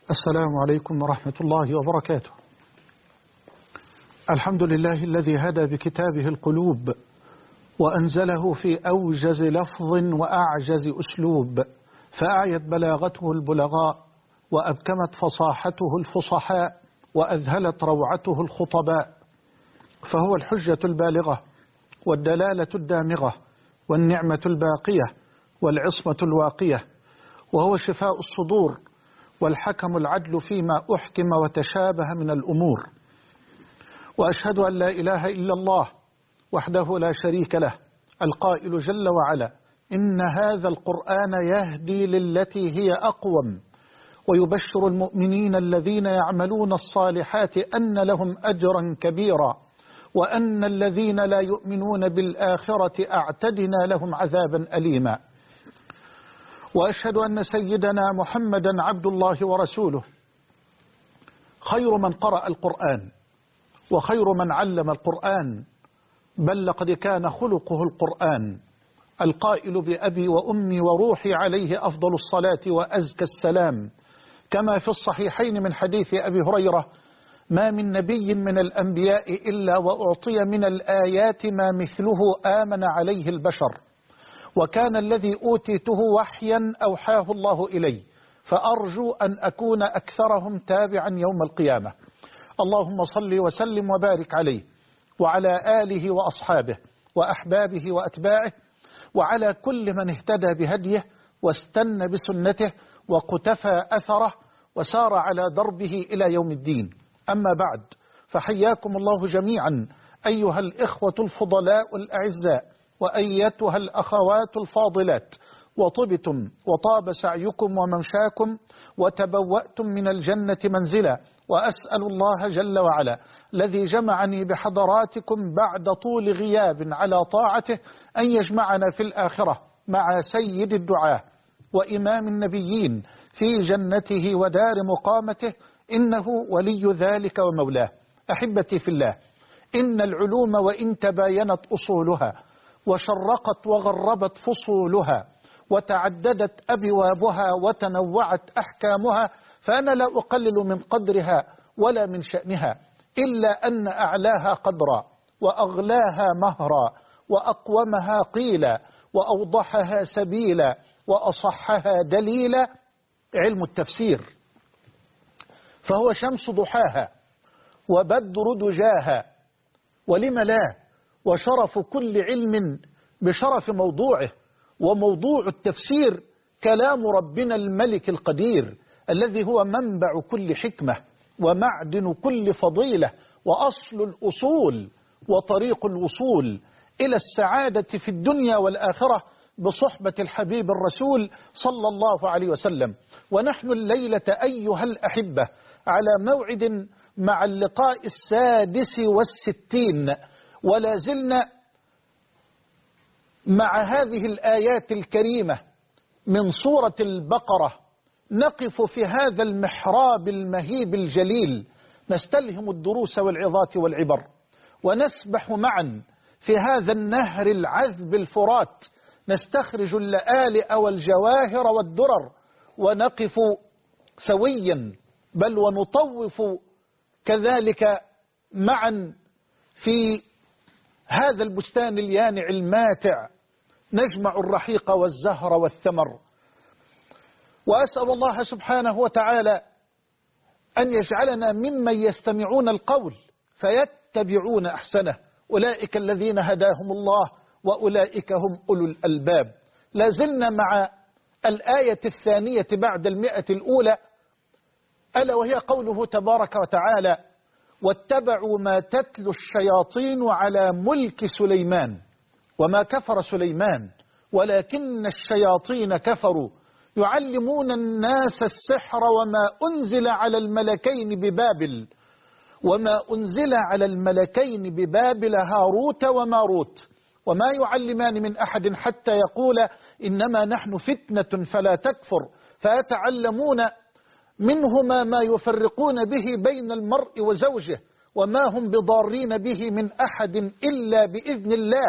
السلام عليكم ورحمة الله وبركاته. الحمد لله الذي هدى بكتابه القلوب وأنزله في أوجز لفظ وأعجز أسلوب، فأعيت بلاغته البلغاء وأبكمت فصاحته الفصحاء وأذهلت روعته الخطباء، فهو الحجة البالغة والدلالة الدامغة والنعمة الباقية والعصمة الواقية، وهو شفاء الصدور والحكم العدل فيما أحكم وتشابه من الأمور. وأشهد أن لا إله إلا الله وحده لا شريك له، القائل جل وعلا: إن هذا القرآن يهدي للتي هي أقوم ويبشر المؤمنين الذين يعملون الصالحات أن لهم أجرا كبيرا وأن الذين لا يؤمنون بالآخرة أعتدنا لهم عذابا أليما. وأشهد أن سيدنا محمدا عبد الله ورسوله، خير من قرأ القرآن وخير من علم القرآن، بل لقد كان خلقه القرآن، القائل بأبي وأمي وروحي عليه أفضل الصلاة وأزكى السلام، كما في الصحيحين من حديث أبي هريرة: ما من نبي من الأنبياء إلا وأعطي من الآيات ما مثله آمن عليه البشر، وكان الذي أوتيته وحيا أوحاه الله إلي، فأرجو أن أكون أكثرهم تابعا يوم القيامة. اللهم صل وسلم وبارك عليه وعلى آله وأصحابه وأحبابه وأتباعه وعلى كل من اهتدى بهديه واستنى بسنته وقتفى أثره وسار على دربه إلى يوم الدين. أما بعد، فحياكم الله جميعا أيها الإخوة الفضلاء الأعزاء وأيتها الأخوات الفاضلات، وطبتم وطاب سعيكم وممشاكم وتبوأتم من الجنة منزلا، وأسأل الله جل وعلا الذي جمعني بحضراتكم بعد طول غياب على طاعته أن يجمعنا في الآخرة مع سيد الدعاة وإمام النبيين في جنته ودار مقامته، إنه ولي ذلك ومولاه. أحبتي في الله، إن العلوم وإن تباينت أصولها وشرقت وغربت فصولها وتعددت أبوابها وتنوعت أحكامها، فأنا لا أقلل من قدرها ولا من شأنها، إلا أن أعلاها قدرا وأغلاها مهرا وأقومها قيلا وأوضحها سبيلا وأصحها دليلا علم التفسير، فهو شمس ضحاها وبدر دجاها، ولم لا، وشرف كل علم بشرف موضوعه، وموضوع التفسير كلام ربنا الملك القدير الذي هو منبع كل حكمة ومعدن كل فضيلة وأصل الأصول وطريق الوصول إلى السعادة في الدنيا والآخرة بصحبة الحبيب الرسول صلى الله عليه وسلم. ونحن الليلة أيها الأحبة على موعد مع اللقاء 66، ولا زلنا مع هذه الآيات الكريمة من سورة البقرة، نقف في هذا المحراب المهيب الجليل نستلهم الدروس والعظات والعبر، ونسبح معا في هذا النهر العذب الفرات نستخرج اللآلئ والجواهر والدرر، ونقف سويا بل ونطوف كذلك معا في هذا البستان اليانع الماتع، نجمع الرحيق والزهر والثمر. وأسأل الله سبحانه وتعالى أن يجعلنا ممن يستمعون القول فيتبعون أحسنه، أولئك الذين هداهم الله وأولئك هم أولو الألباب. لازلنا مع الآية الثانية بعد 100 الأولى، ألا وهي قوله تبارك وتعالى: واتبعوا ما تتلو الشياطين على ملك سليمان وما كفر سليمان ولكن الشياطين كفروا يعلمون الناس السحر وما أنزل على الملكين ببابل هاروت وماروت وما يعلمان من أحد حتى يقولا إنما نحن فتنة فلا تكفر، فيتعلمون منهما ما يفرقون به بين المرء وزوجه وما هم بضارين به من أحد إلا بإذن الله،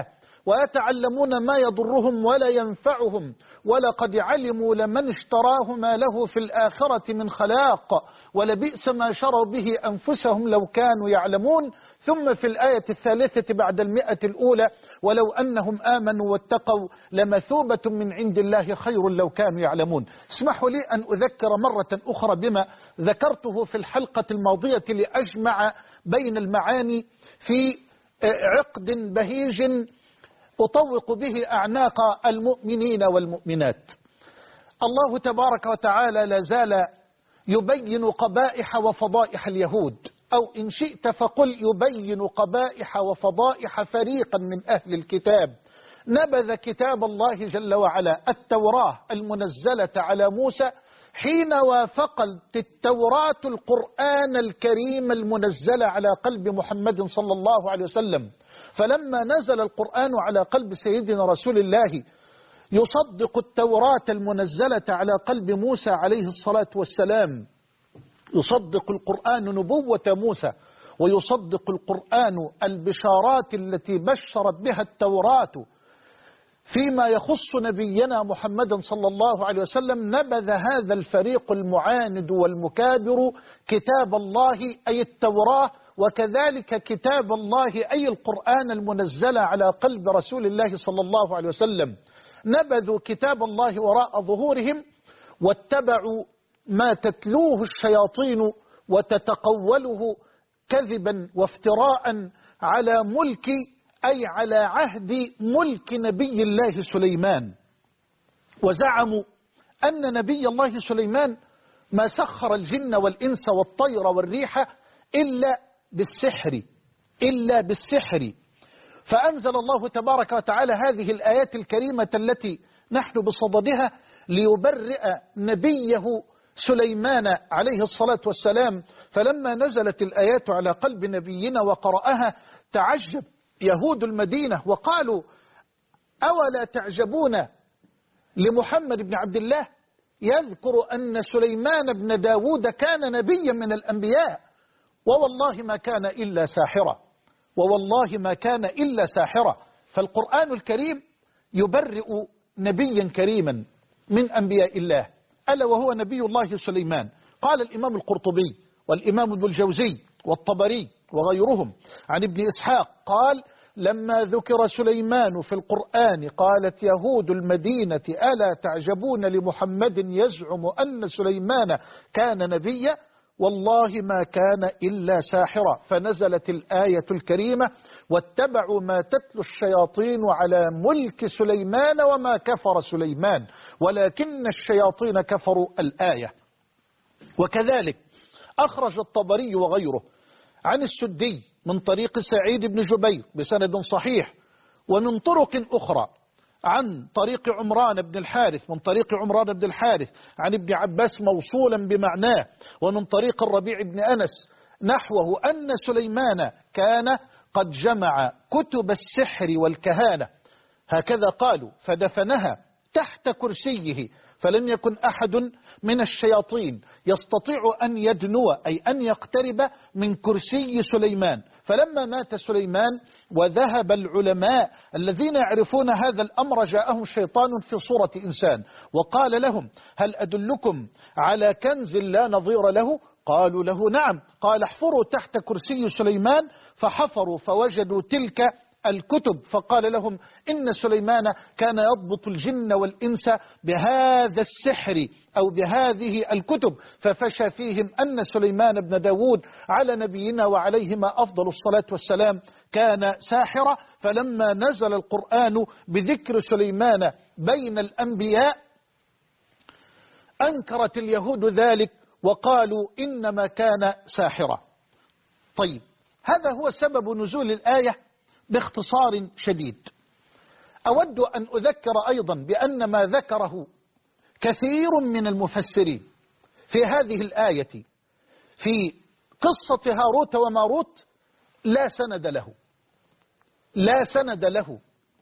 ويتعلمون ما يضرهم ولا ينفعهم ولقد علموا لمن اشتراه ما له في الآخرة من خلاق ولبئس ما شروا به أنفسهم لو كانوا يعلمون. ثم في الآية الثالثة بعد 100 الأولى ولو أنهم آمنوا واتقوا لمثوبة من عند الله خير لو كانوا يعلمون. اسمحوا لي أن أذكر مرة أخرى بما ذكرته في الحلقة الماضية لأجمع بين المعاني في عقد بهيج أطوق به أعناق المؤمنين والمؤمنات. الله تبارك وتعالى لا زال يبين قبائح وفضائح اليهود، أو إن شئت فقل يبين قبائح وفضائح فريقا من أهل الكتاب نبذ كتاب الله جل وعلا التوراة المنزلة على موسى حين وافقت التوراة القرآن الكريم المنزل على قلب محمد صلى الله عليه وسلم. فلما نزل القرآن على قلب سيدنا رسول الله يصدق التوراة المنزلة على قلب موسى عليه الصلاة والسلام، يصدق القرآن نبوة موسى، ويصدق القرآن البشارات التي بشرت بها التوراة فيما يخص نبينا محمد صلى الله عليه وسلم. نبذ هذا الفريق المعاند والمكابر كتاب الله أي التوراة، وكذلك كتاب الله أي القرآن المنزل على قلب رسول الله صلى الله عليه وسلم. نبذوا كتاب الله وراء ظهورهم واتبعوا ما تتلوه الشياطين وتتقوله كذبا وافتراء على ملك أي على عهد ملك نبي الله سليمان. وزعموا أن نبي الله سليمان ما سخر الجن والإنس والطير والريح إلا بالسحر. فأنزل الله تبارك وتعالى هذه الآيات الكريمة التي نحن بصددها ليبرئ نبيه سليمان عليه الصلاة والسلام. فلما نزلت الآيات على قلب نبينا وقرأها تعجب يهود المدينة وقالوا أولا تعجبون لمحمد بن عبد الله يذكر أن سليمان بن داود كان نبيا من الأنبياء ووالله ما كان إلا ساحرا. فالقرآن الكريم يبرئ نبيا كريما من أنبياء الله ألا وهو نبي الله سليمان. قال الإمام القرطبي والإمام ابن الجوزي والطبري وغيرهم عن ابن إسحاق قال لما ذكر سليمان في القرآن قالت يهود المدينة ألا تعجبون لمحمد يزعم أن سليمان كان نبيا والله ما كان إلا ساحرا. فنزلت الآية الكريمة واتبعوا ما تتلو الشياطين على ملك سليمان وما كفر سليمان ولكن الشياطين كفروا الآية. وكذلك أخرج الطبري وغيره عن السدي من طريق سعيد بن جبير بسند صحيح ومن طرق أخرى عن طريق عمران بن الحارث من طريق عمران بن الحارث عن ابن عباس موصولا بمعناه ومن طريق الربيع بن أنس نحوه أن سليمان كان قد جمع كتب السحر والكهانة هكذا قالوا فدفنها تحت كرسيه فلم يكن أحد من الشياطين يستطيع أن يدنو أي أن يقترب من كرسي سليمان. فلما مات سليمان وذهب العلماء الذين يعرفون هذا الأمر جاءهم شيطان في صورة إنسان وقال لهم هل أدلكم على كنز لا نظير له؟ قالوا له نعم. قال احفروا تحت كرسي سليمان فحفروا فوجدوا تلك الكتب فقال لهم إن سليمان كان يضبط الجن والإنس بهذا السحر أو بهذه الكتب ففشى فيهم أن سليمان بن داود على نبينا وعليهما أفضل الصلاة والسلام كان ساحرا. فلما نزل القرآن بذكر سليمان بين الأنبياء أنكرت اليهود ذلك وقالوا إنما كان ساحرا. طيب هذا هو سبب نزول الآية باختصار شديد. أود أن أذكر أيضا بأن ما ذكره كثير من المفسرين في هذه الآية في قصة هاروت وماروت لا سند له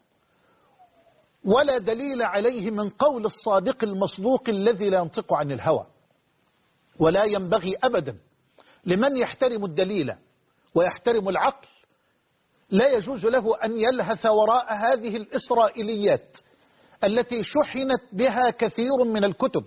ولا دليل عليه من قول الصادق المصدوق الذي لا ينطق عن الهوى. ولا ينبغي أبدا لمن يحترم الدليل ويحترم العقل لا يجوز له أن يلهث وراء هذه الإسرائيليات التي شحنت بها كثير من الكتب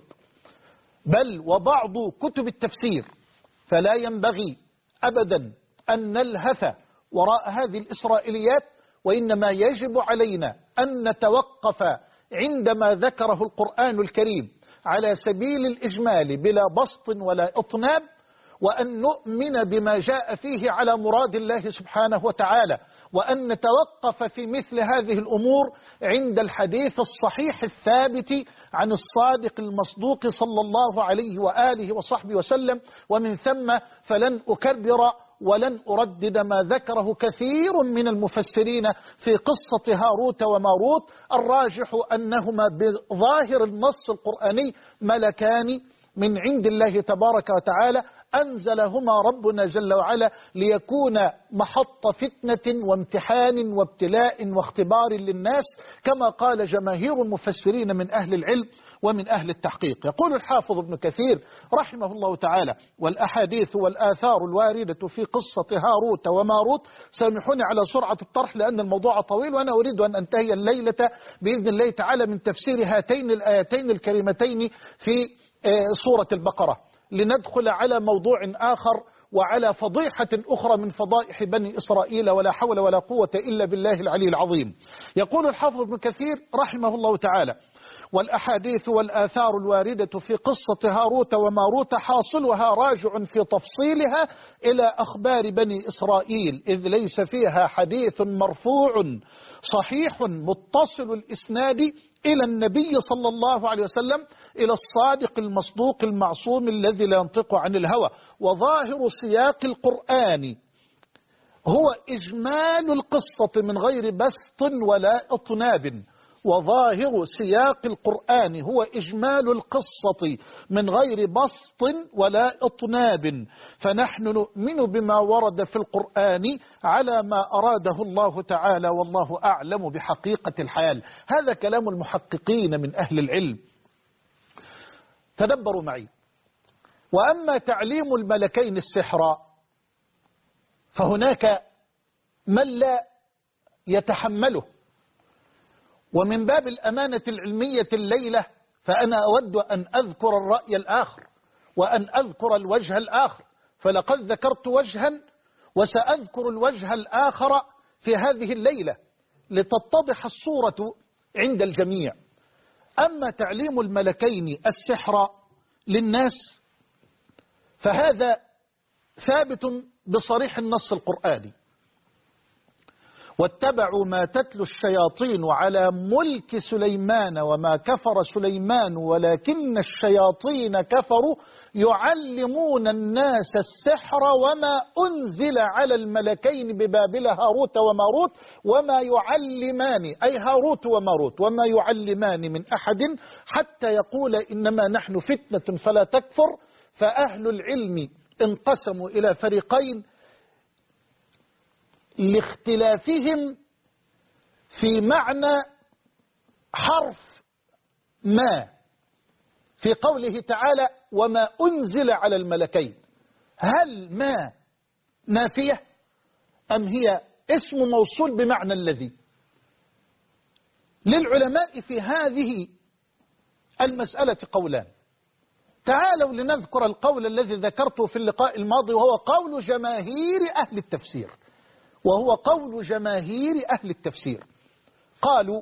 بل وبعض كتب التفسير، فلا ينبغي أبدا أن نلهث وراء هذه الإسرائيليات، وإنما يجب علينا أن نتوقف عندما ذكره القرآن الكريم على سبيل الإجمال بلا بسط ولا إطناب، وأن نؤمن بما جاء فيه على مراد الله سبحانه وتعالى، وأن نتوقف في مثل هذه الأمور عند الحديث الصحيح الثابت عن الصادق المصدوق صلى الله عليه وآله وصحبه وسلم. ومن ثم فلن أكرر ولن أردد ما ذكره كثير من المفسرين في قصة هاروت وماروت. الراجح أنهما بظاهر النص القرآني ملكان من عند الله تبارك وتعالى أنزلهما ربنا جل وعلا ليكون محط فتنة وامتحان وابتلاء واختبار للناس، كما قال جماهير المفسرين من أهل العلم ومن أهل التحقيق. يقول الحافظ ابن كثير رحمه الله تعالى: والأحاديث والآثار الواردة في قصة هاروت وماروت. سامحوني على سرعة الطرح لأن الموضوع طويل، وأنا أريد أن أنتهي الليلة بإذن الله تعالى من تفسير هاتين الآيتين الكريمتين في سورة البقرة، لندخل على موضوع آخر وعلى فضيحة أخرى من فضائح بني إسرائيل، ولا حول ولا قوة إلا بالله العلي العظيم. يقول الحافظ ابن كثير رحمه الله تعالى: والأحاديث والآثار الواردة في قصة هاروت وماروت حاصلها راجع في تفصيلها إلى أخبار بني إسرائيل، إذ ليس فيها حديث مرفوع صحيح متصل الإسناد إلى النبي صلى الله عليه وسلم، إلى الصادق المصدوق المعصوم الذي لا ينطق عن الهوى. وظاهر سياق القرآن هو إجمال القصة من غير بسط ولا إطناب. وظاهر سياق القرآن هو إجمال القصة من غير بسط ولا إطناب، فنحن نؤمن بما ورد في القرآن على ما أراده الله تعالى، والله أعلم بحقيقة الحال. هذا كلام المحققين من أهل العلم. تدبروا معي. وأما تعليم الملكين السحر فهناك من لا يتحمله، ومن باب الأمانة العلمية الليلة فأنا أود أن أذكر الرأي الآخر وأن أذكر الوجه الآخر، فلقد ذكرت وجها وسأذكر الوجه الآخر في هذه الليلة لتتضح الصورة عند الجميع. أما تعليم الملكين السحر للناس فهذا ثابت بصريح النص القرآني: واتبعوا ما تتلو الشياطين على ملك سليمان وما كفر سليمان ولكن الشياطين كفروا يعلمون الناس السحر وما أنزل على الملكين ببابل هاروت وماروت وما يعلمان، أي هاروت وماروت، وما يعلمان من أحد حتى يقول إنما نحن فتنة فلا تكفر. فأهل العلم انقسموا إلى فريقين لاختلافهم في معنى حرف ما في قوله تعالى وما أنزل على الملكين. هل ما نافية أم هي اسم موصول بمعنى الذي؟ للعلماء في هذه المسألة قولان. تعالوا لنذكر القول الذي ذكرته في اللقاء الماضي، وهو قول جماهير أهل التفسير، وهو قول جماهير أهل التفسير. قالوا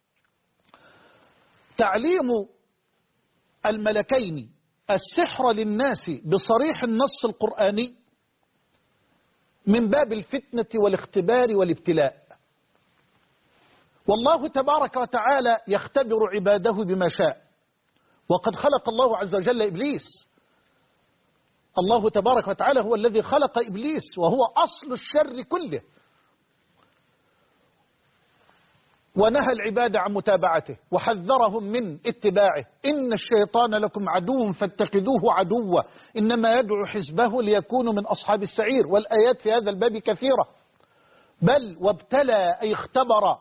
تعليم الملكين السحر للناس بصريح النص القرآني من باب الفتنة والاختبار والابتلاء، والله تبارك وتعالى يختبر عباده بما شاء. وقد خلق الله عز وجل إبليس، الله تبارك وتعالى هو الذي خلق إبليس وهو أصل الشر كله، ونهى العباد عن متابعته وحذرهم من اتباعه. إن الشيطان لكم عدو فاتخذوه عدوا إنما يدعو حزبه ليكونوا من أصحاب السعير. والآيات في هذا الباب كثيرة. بل وابتلى أي اختبر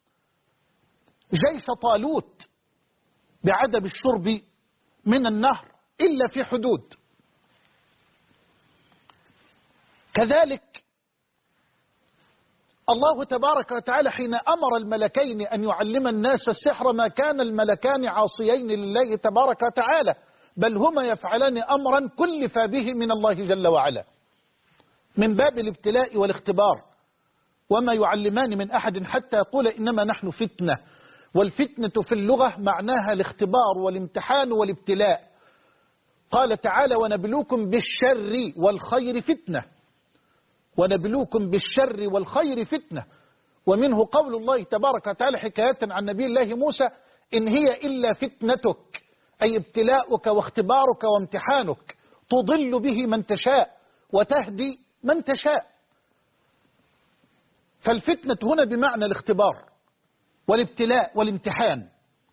جيش طالوت بعدم الشرب من النهر إلا في حدود. كذلك الله تبارك وتعالى حين أمر الملكين أن يعلم الناس السحر ما كان الملكان عاصيين لله تبارك وتعالى، بل هما يفعلان أمرا كلف به من الله جل وعلا من باب الابتلاء والاختبار. وما يعلمان من أحد حتى يقول إنما نحن فتنة، والفتنة في اللغة معناها الاختبار والامتحان والابتلاء. قال تعالى ونبلوكم بالشر والخير فتنة، ونبلوكم بالشر والخير فتنة. ومنه قول الله تبارك وتعالى حكاية عن نبي الله موسى إن هي إلا فتنتك، أي ابتلاؤك واختبارك وامتحانك، تضل به من تشاء وتهدي من تشاء. فالفتنة هنا بمعنى الاختبار والابتلاء والامتحان.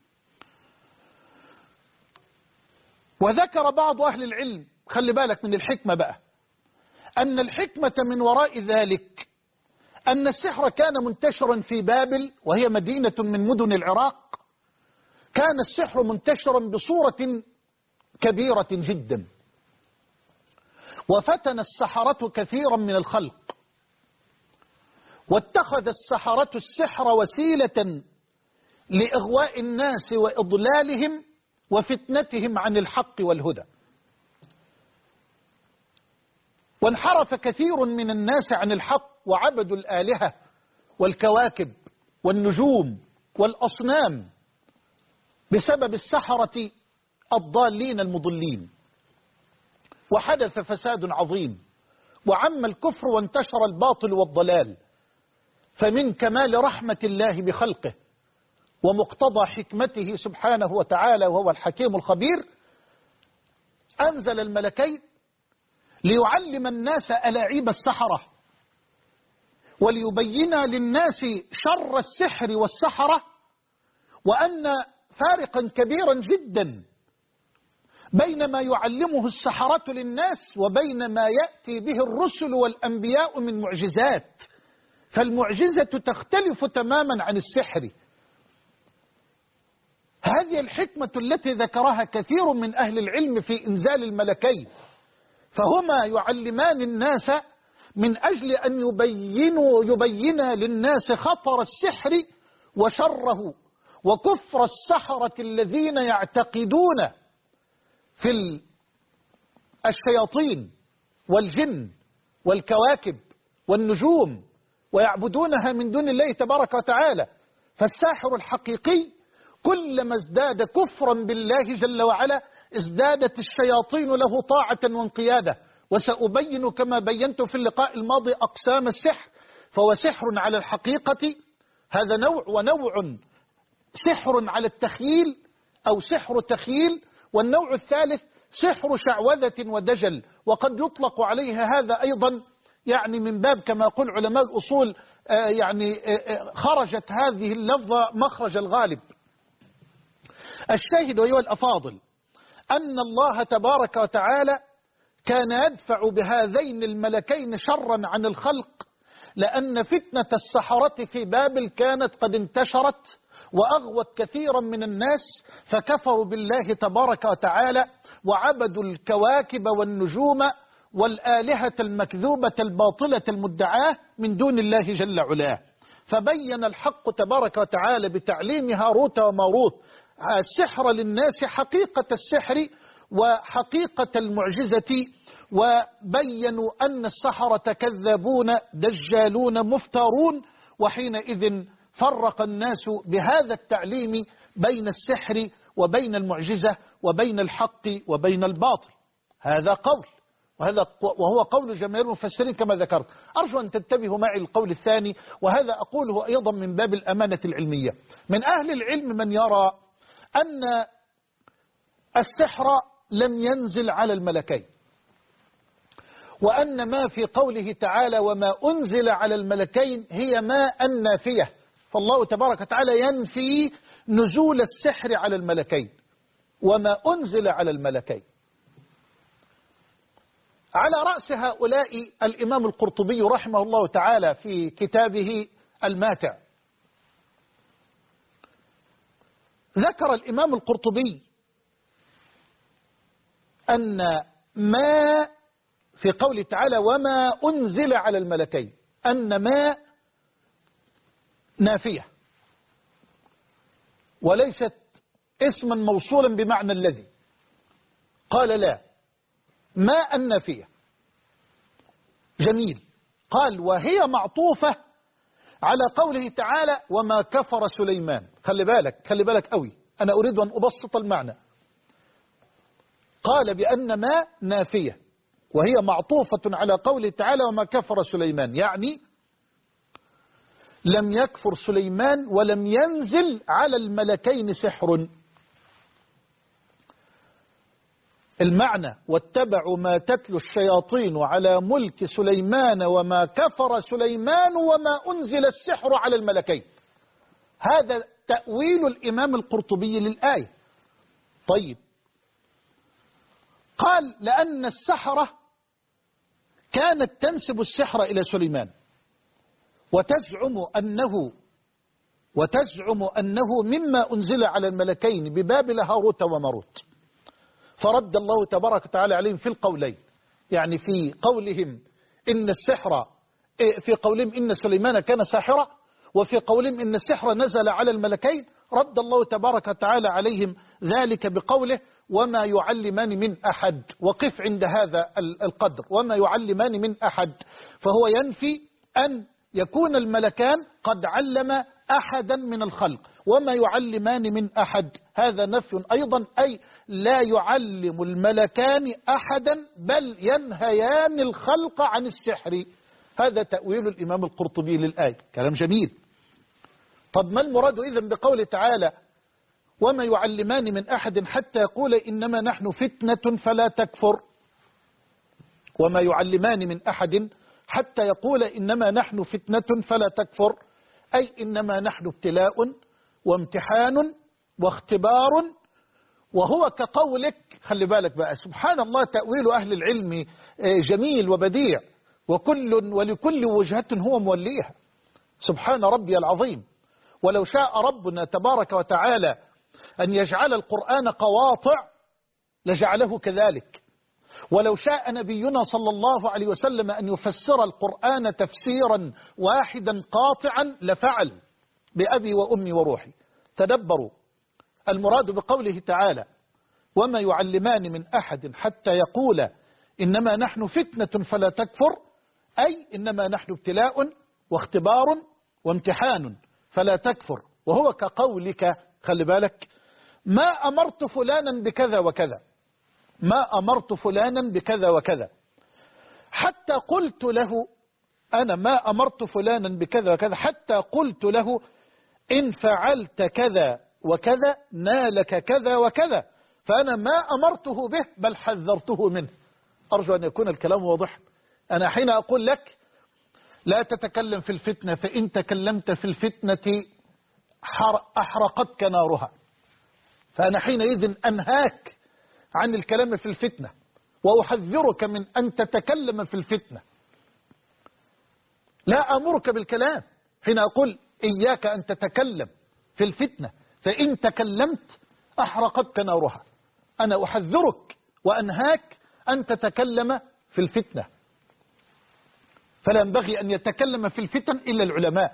وذكر بعض أهل العلم، خلي بالك من الحكمة بقى، أن الحكمة من وراء ذلك أن السحر كان منتشرا في بابل، وهي مدينة من مدن العراق. كان السحر منتشرا بصورة كبيرة جدا، وفتن السحرة كثيرا من الخلق، واتخذ السحرة السحر وسيلة لإغواء الناس وإضلالهم وفتنتهم عن الحق والهدى. وانحرف كثير من الناس عن الحق وعبدوا الآلهة والكواكب والنجوم والأصنام بسبب السحرة الضالين المضلين، وحدث فساد عظيم، وعم الكفر وانتشر الباطل والضلال. فمن كمال رحمة الله بخلقه ومقتضى حكمته سبحانه وتعالى وهو الحكيم الخبير أنزل الملكين ليعلم الناس ألاعيب السحرة، وليبين للناس شر السحر والسحرة، وأن فارقا كبيرا جدا بين ما يعلمه السحرة للناس وبين ما يأتي به الرسل والأنبياء من معجزات. فالمعجزة تختلف تماما عن السحر. هذه الحكمة التي ذكرها كثير من أهل العلم في إنزال الملكين، فهما يعلمان الناس من أجل أن يبينا للناس خطر السحر وشره وكفر السحرة الذين يعتقدون في الشياطين والجن والكواكب والنجوم ويعبدونها من دون الله تبارك وتعالى. فالساحر الحقيقي كلما ازداد كفرا بالله جل وعلا ازدادت الشياطين له طاعة وانقيادة. وسأبين كما بينت في اللقاء الماضي أقسام السحر. فهو سحر على الحقيقة، هذا نوع، ونوع سحر على التخييل أو سحر تخييل، والنوع الثالث سحر شعوذة ودجل. وقد يطلق عليها هذا أيضا يعني من باب كما يقول علماء الأصول يعني خرجت هذه اللفظة مخرج الغالب. الشاهد أيها الأفاضل أن الله تبارك وتعالى كان يدفع بهذين الملكين شرا عن الخلق، لأن فتنة السحرة في بابل كانت قد انتشرت وأغوت كثيرا من الناس، فكفروا بالله تبارك وتعالى وعبدوا الكواكب والنجوم والآلهة المكذوبة الباطلة المدعاة من دون الله جل علاه. فبين الحق تبارك وتعالى بتعليم هاروت وماروت السحر للناس، حقيقة السحر وحقيقة المعجزة، وبينوا أن السحرة كذابون دجالون مفترون. وحينئذ فرق الناس بهذا التعليم بين السحر وبين المعجزة وبين الحق وبين الباطل. هذا قول، وهو قول جماهير المفسرين كما ذكرت. أرجو أن تنتبهوا معي القول الثاني، وهذا أقوله أيضا من باب الأمانة العلمية. من أهل العلم من يرى أن السحر لم ينزل على الملكين، وأن ما في قوله تعالى وما أنزل على الملكين هي ما النافية، فالله تبارك وتعالى ينفي نزول السحر على الملكين وما أنزل على الملكين. على رأس هؤلاء الإمام القرطبي رحمه الله تعالى في كتابه الماتع. ذكر الإمام القرطبي أن ما في قوله تعالى وما أنزل على الملكين، أن ما نافية وليست اسما موصولا بمعنى الذي. قال لا، ما النافية. جميل. قال وهي معطوفة على قوله تعالى وما كفر سليمان. خلي بالك قوي، أنا أريد أن أبسط المعنى. قال بأن ما نافية وهي معطوفة على قوله تعالى وما كفر سليمان، يعني لم يكفر سليمان ولم ينزل على الملكين سحر. المعنى واتبعوا ما تتلو الشياطين على ملك سليمان وما كفر سليمان وما أنزل السحر على الملكين. هذا تأويل الإمام القرطبي للآية. طيب، قال لأن السحرة كانت تنسب السحر إلى سليمان وتزعم أنه مما أنزل على الملكين ببابل هاروت وماروت. فرد الله تبارك وتعالى عليهم في القولين، يعني في قولهم إن السحر، في قولهم إن سليمان كان ساحرا، وفي قولهم إن السحر نزل على الملكين. رد الله تبارك وتعالى عليهم ذلك بقوله وما يعلمان من أحد. وقف عند هذا القدر، وما يعلمان من أحد، فهو ينفي أن يكون الملكان قد علم أحدا من الخلق. وما يعلمان من أحد هذا نفي أيضا، أي لا يعلم الملكان أحدا بل ينهيان الخلق عن السحر. هذا تأويل الإمام القرطبي للآية. كلام جميل. طب ما المراد إذن بقوله تعالى وما يعلمان من أحد حتى يقول إنما نحن فتنة فلا تكفر؟ وما يعلمان من أحد حتى يقول إنما نحن فتنة فلا تكفر، أي إنما نحن ابتلاء وامتحان واختبار. وهو كقولك، خلي بالك بقى، سبحان الله، تأويل أهل العلم جميل وبديع، ولكل وجهة هو موليها. سبحان ربي العظيم. ولو شاء ربنا تبارك وتعالى أن يجعل القرآن قواطع لجعله كذلك، ولو شاء نبينا صلى الله عليه وسلم أن يفسر القرآن تفسيرا واحدا قاطعا لفعل بأبي وأمي وروحي. تدبروا، المراد بقوله تعالى وما يعلمان من أحد حتى يقول إنما نحن فتنة فلا تكفر، أي إنما نحن ابتلاء واختبار وامتحان فلا تكفر. وهو كقولك، خلي بالك، ما أمرت فلانا بكذا وكذا، ما أمرت فلانا بكذا وكذا، حتى قلت له، أنا ما أمرت فلانا بكذا وكذا حتى قلت له إن فعلت كذا وكذا نالك كذا وكذا، فأنا ما أمرته به بل حذرته منه. أرجو أن يكون الكلام واضح. أنا حين أقول لك لا تتكلم في الفتنة، فإن تكلمت في الفتنة أحرقتك نارها، فأنا حينئذ أنهاك عن الكلام في الفتنة وأحذرك من أن تتكلم في الفتنة. لا أمرك بالكلام حين أقول إياك أن تتكلم في الفتنة، فإن تكلمت أحرقتك نارها. أنا أحذرك وأنهاك أن تتكلم في الفتنة. فلا ينبغي أن يتكلم في الفتن إلا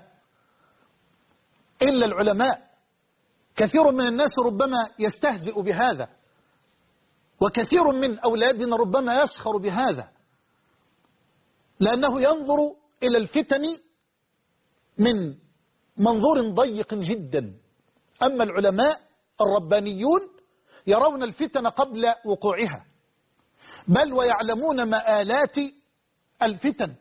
العلماء. كثير من الناس ربما يستهزئ بهذا، وكثير من أولادنا ربما يسخر بهذا، لأنه ينظر إلى الفتن من منظور ضيق جدا. أما العلماء الربانيون يرون الفتن قبل وقوعها، بل ويعلمون مآلات الفتن،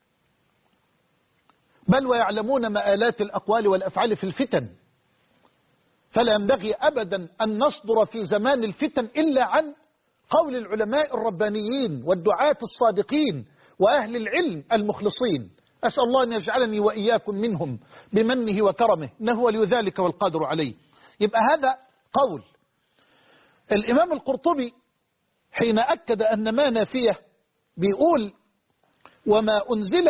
بل ويعلمون مآلات الأقوال والأفعال في الفتن. فلا ينبغي أبدا أن نصدر في زمان الفتن إلا عن قول العلماء الربانيين والدعاة الصادقين وأهل العلم المخلصين. أسأل الله أن يجعلني وإياكم منهم بمنه وكرمه، إنه ولي ذلك والقادر عليه. يبقى هذا قول الإمام القرطبي حين أكد أن ما نافية، بيقول وما أنزل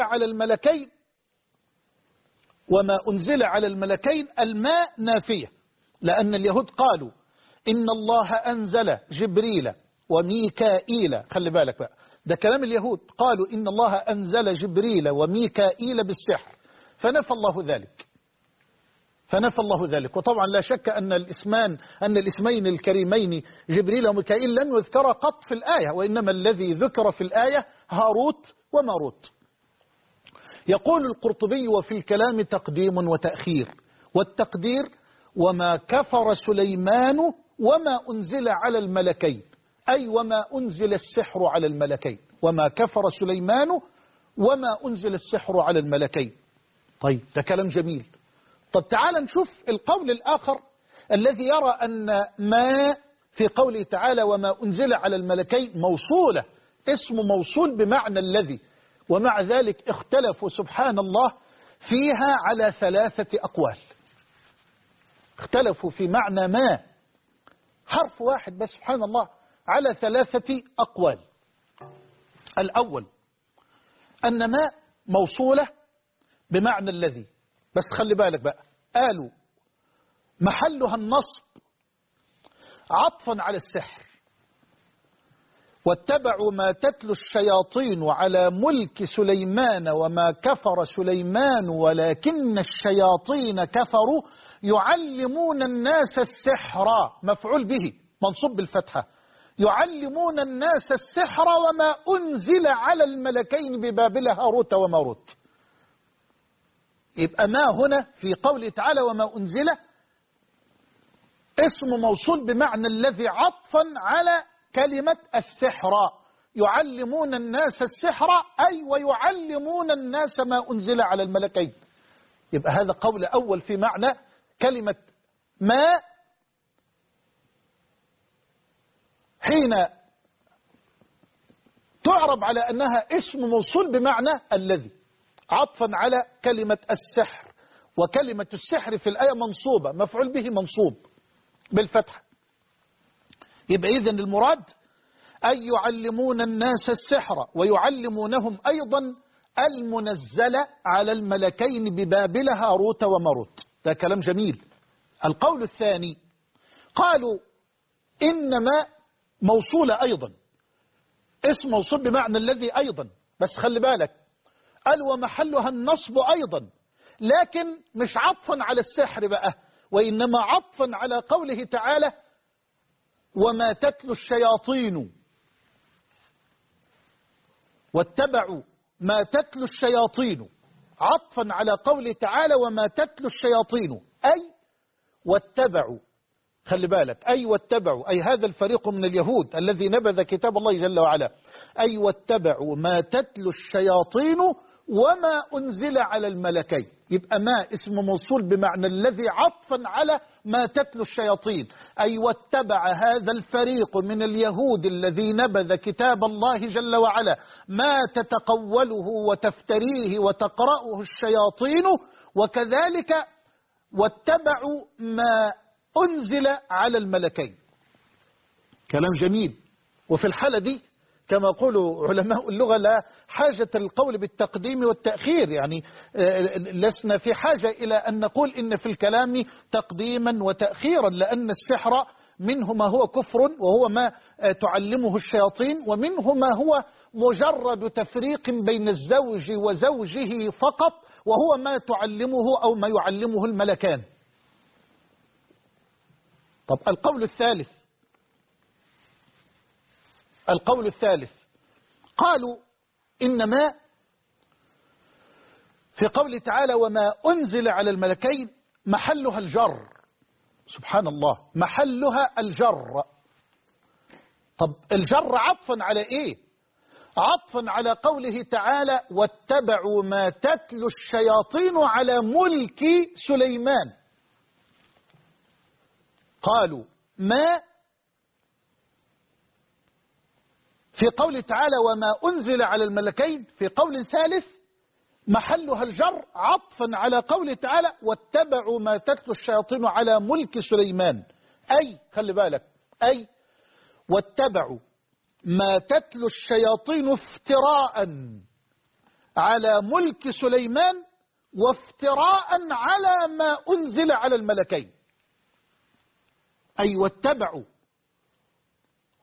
على الملكين الماء نافية، لأن اليهود قالوا إن الله أنزل جبريل وميكائيل. خلي بالك بقى، ده كلام اليهود، قالوا إن الله أنزل جبريل وميكائيل بالسحر، فنفى الله ذلك. فنفى الله ذلك. وطبعا لا شك أن الاسمين الكريمين جبريل وميكائيل لم يذكر قط في الآية، وإنما الذي ذكر في الآية هاروت وماروت. يقول القرطبي: وفي الكلام تقديم وتأخير، والتقدير وما كفر سليمان وما أنزل على الملكين، أي وما أنزل السحر على الملكين، وما كفر سليمان وما أنزل السحر على الملكين. طيب ده كلام جميل. طب تعال نشوف القول الآخر الذي يرى أن ما في قوله تعالى وما أنزل على الملكين موصولة، اسم موصول بمعنى الذي، ومع ذلك اختلفوا سبحان الله فيها على 3 أقوال. اختلفوا في معنى ما، حرف واحد بس سبحان الله، على 3 أقوال. الأول أن ما موصولة بمعنى الذي، بس خلي بالك بقى، قالوا محلها النصب عطفا على السحر، واتبعوا ما تتلو الشياطين على ملك سليمان وما كفر سليمان ولكن الشياطين كفروا يعلمون الناس السحر، مفعول به منصوب بالفتحة، يعلمون الناس السحر وما أنزل على الملكين ببابل هاروت وماروت. يبقى ما هنا في قوله تعالى وما أنزل اسم موصول بمعنى الذي عطفا على كلمة السحر، يعلمون الناس السحر أي ويعلمون الناس ما أنزل على الملكين. يبقى هذا قول أول في معنى كلمة ما، حين تعرب على أنها اسم موصول بمعنى الذي عطفا على كلمة السحر، وكلمة السحر في الآية منصوبة، مفعول به منصوب بالفتحة. يبقى إذن المراد أن يعلمون الناس السحر ويعلمونهم أيضا المنزل على الملكين ببابل هاروت وماروت. ده كلام جميل. القول الثاني قالوا إنما موصولة أيضا، اسم موصول بمعنى الذي أيضا، بس خلي بالك قال ومحلها النصب أيضا، لكن مش عطفا على السحر بقى، وإنما عطفا على قوله تعالى وما تتلو الشياطين، واتبعوا ما تتلو الشياطين، عطفا على قوله تعالى وما تتلو الشياطين، أي واتبعوا، خلي بالك، أي واتبعوا، أي هذا الفريق من اليهود الذي نبذ كتاب الله جل وعلا، أي واتبعوا ما تتلو الشياطين وما أنزل على الملكين. يبقى ما اسم موصول بمعنى الذي عطفا على ما تتلو الشياطين، أي واتبع هذا الفريق من اليهود الذي نبذ كتاب الله جل وعلا ما تتقوله وتفتريه وتقرأه الشياطين، وكذلك واتبعوا ما أنزل على الملكين. كلام جميل. وفي الحالة دي كما يقول علماء اللغة لا حاجة القول بالتقديم والتأخير، يعني لسنا في حاجة إلى أن نقول إن في الكلام تقديما وتأخيرا، لأن السحر منه ما هو كفر وهو ما تعلمه الشياطين، ومنه ما هو مجرد تفريق بين الزوج وزوجه فقط، وهو ما تعلمه أو ما يعلمه الملكان. طب القول الثالث قالوا إنما في قوله تعالى وما أنزل على الملكين محلها الجر، سبحان الله، محلها الجر. طب الجر عطفا على إيه؟ عطفا على قوله تعالى واتبعوا ما تتلو الشياطين على ملك سليمان. قالوا ما في قوله تعالى وما أنزل على الملكين في قول ثالث محلها الجر عطفا على قوله تعالى واتبعوا ما تتلو الشياطين على ملك سليمان، أي خلي بالك، أي واتبعوا ما تتلو الشياطين افتراء على ملك سليمان وافتراء على ما أنزل على الملكين. أي واتبعوا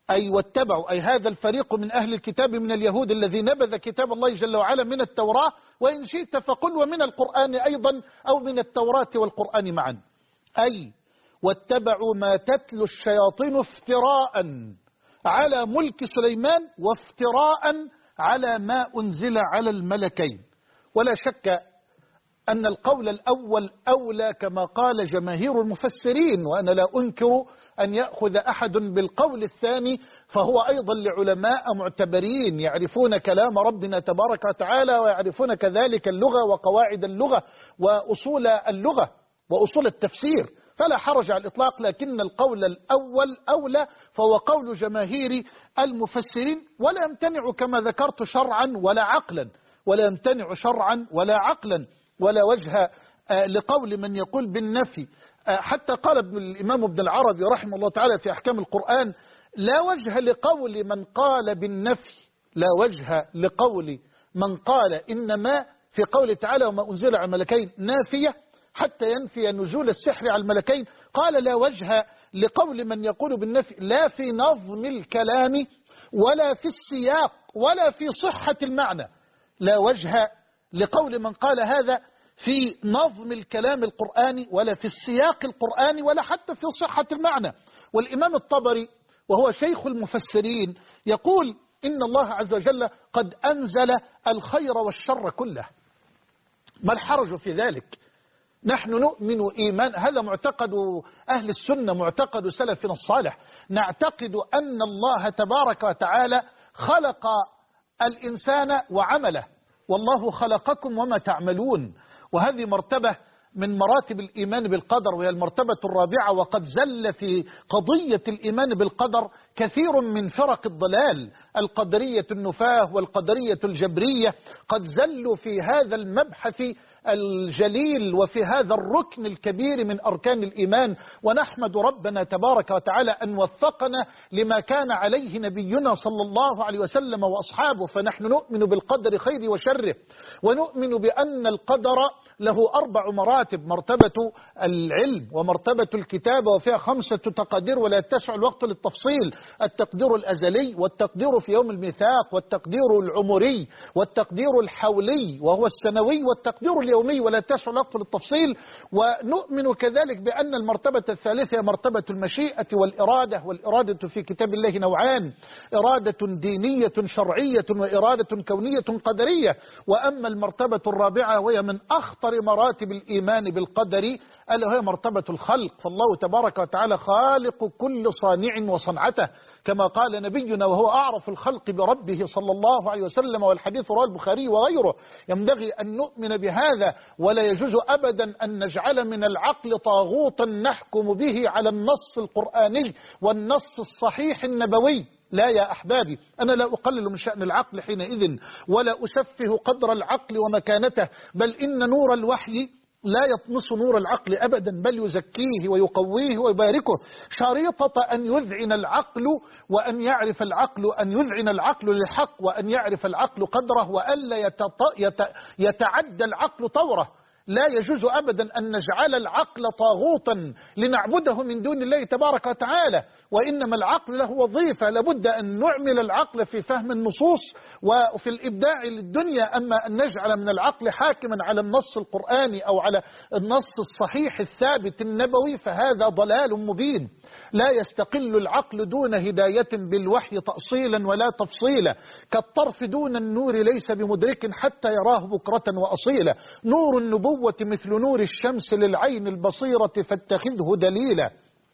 أي واتبعوا، أي هذا الفريق من أهل الكتاب من اليهود الذي نبذ كتاب الله جل وعلا من التوراة، وإن شئت فقل ومن القرآن أيضا أو من التوراة والقرآن معا، أي واتبعوا ما تتلو الشياطين افتراء على ملك سليمان وافتراء على ما أنزل على الملكين. ولا شك أن القول الأول أولى كما قال جماهير المفسرين، وأنا لا أنكر أن يأخذ أحد بالقول الثاني، فهو أيضا لعلماء معتبرين يعرفون كلام ربنا تبارك وتعالى، ويعرفون كذلك اللغة وقواعد اللغة وأصول اللغة وأصول التفسير، فلا حرج على الإطلاق. لكن القول الأول أولى، فهو قول جماهير المفسرين، ولا يمتنع كما ذكرت شرعا ولا عقلا، ولا يمتنع شرعا ولا عقلا، ولا وجه لقول من يقول بالنفي. حتى قال الإمام ابن العربي رحمه الله تعالى في أحكام القرآن: لا وجه لقول من قال بالنفي، لا وجه لقول من قال إنما في قول تعالى وما أنزل على الملكين نافية حتى ينفي نزول السحر على الملكين. قال لا وجه لقول من يقول بالنفي لا في نظم الكلام ولا في السياق ولا في صحة المعنى. لا وجه لقول من قال هذا في نظم الكلام القرآني ولا في السياق القرآني ولا حتى في صحة المعنى. والإمام الطبري وهو شيخ المفسرين يقول إن الله عز وجل قد أنزل الخير والشر كله. ما الحرج في ذلك؟ نحن نؤمن إيمان، هذا معتقد أهل السنة، معتقد سلفنا الصالح، نعتقد أن الله تبارك وتعالى خلق الإنسان وعمله، والله خلقكم وما تعملون، وهذه مرتبة من مراتب الإيمان بالقدر، وهي المرتبة الرابعة. وقد زل في قضية الإيمان بالقدر كثير من فرق الضلال، القدرية النفاة والقدرية الجبرية، قد زلوا في هذا المبحث الجليل وفي هذا الركن الكبير من أركان الإيمان. ونحمد ربنا تبارك وتعالى أن وفقنا لما كان عليه نبينا صلى الله عليه وسلم وأصحابه. فنحن نؤمن بالقدر خير وشره، ونؤمن بأن القدر له 4 مراتب: مرتبة العلم ومرتبة الكتابة، وفيها 5 تقادير ولا يتسع الوقت للتفصيل: التقدير الأزلي، والتقدير في يوم الميثاق، والتقدير العمري، والتقدير الحولي وهو السنوي، والتقدير اليومي ولا يتسع الوقت للتفصيل. ونؤمن كذلك بأن المرتبة الثالثة مرتبة المشيئة والإرادة، والإرادة في كتاب الله نوعان: إرادة دينية شرعية وإرادة كونية قدرية. وأما المرتبة الرابعة وهي من أخطر مراتب الإيمان بالقدر ألا وهي مرتبة الخلق، فالله تبارك وتعالى خالق كل صانع وصنعته، كما قال نبينا وهو أعرف الخلق بربه صلى الله عليه وسلم، والحديث رواه البخاري وغيره. ينبغي أن نؤمن بهذا، ولا يجوز أبدا أن نجعل من العقل طاغوتا نحكم به على النص القرآني والنص الصحيح النبوي. لا يا أحبابي، أنا لا أقلل من شأن العقل حينئذ، ولا أسفه قدر العقل ومكانته، بل إن نور الوحي لا يطمس نور العقل أبدا، بل يزكيه ويقويه ويباركه، شريطة أن يذعن العقل وأن يعرف العقل، أن يذعن العقل للحق، وأن يعرف العقل قدره، وألا يتعدى العقل طوره. لا يجوز أبدا أن نجعل العقل طاغوتا لنعبده من دون الله تبارك وتعالى، وإنما العقل له وظيفة، لابد أن نعمل العقل في فهم النصوص وفي الإبداع للدنيا. أما أن نجعل من العقل حاكما على النص القرآني أو على النص الصحيح الثابت النبوي فهذا ضلال مبين. لا يستقل العقل دون هداية بالوحي تأصيلا ولا تفصيلا، كالطرف دون النور ليس بمدرك حتى يراه بكرة وأصيلا. نور النبوة مثل نور الشمس للعين البصيرة فاتخذه دليلا.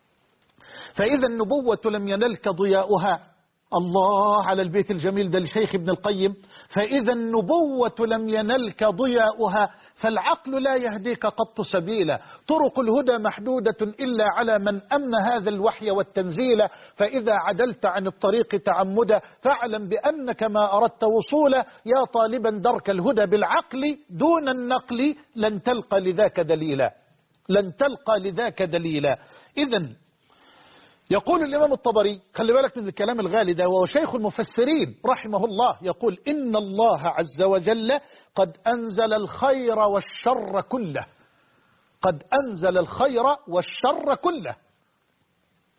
فإذا النبوة لم ينلك ضياؤها، الله على البيت الجميل ده لشيخ ابن القيم، فإذا النبوة لم ينلك ضياؤها فالعقل لا يهديك قط سبيلا. طرق الهدى محدودة إلا على من أمن هذا الوحي والتنزيل، فإذا عدلت عن الطريق تعمدا فاعلم بأنك ما أردت وصولا. يا طالبا درك الهدى بالعقل دون النقل لن تلقى لذاك دليلا، لن تلقى لذاك دليلا. إذن يقول الإمام الطبري، خلي بالك من الكلام الغالي ده، وهو شيخ المفسرين رحمه الله، يقول إن الله عز وجل قد أنزل الخير والشر كله، قد أنزل الخير والشر كله.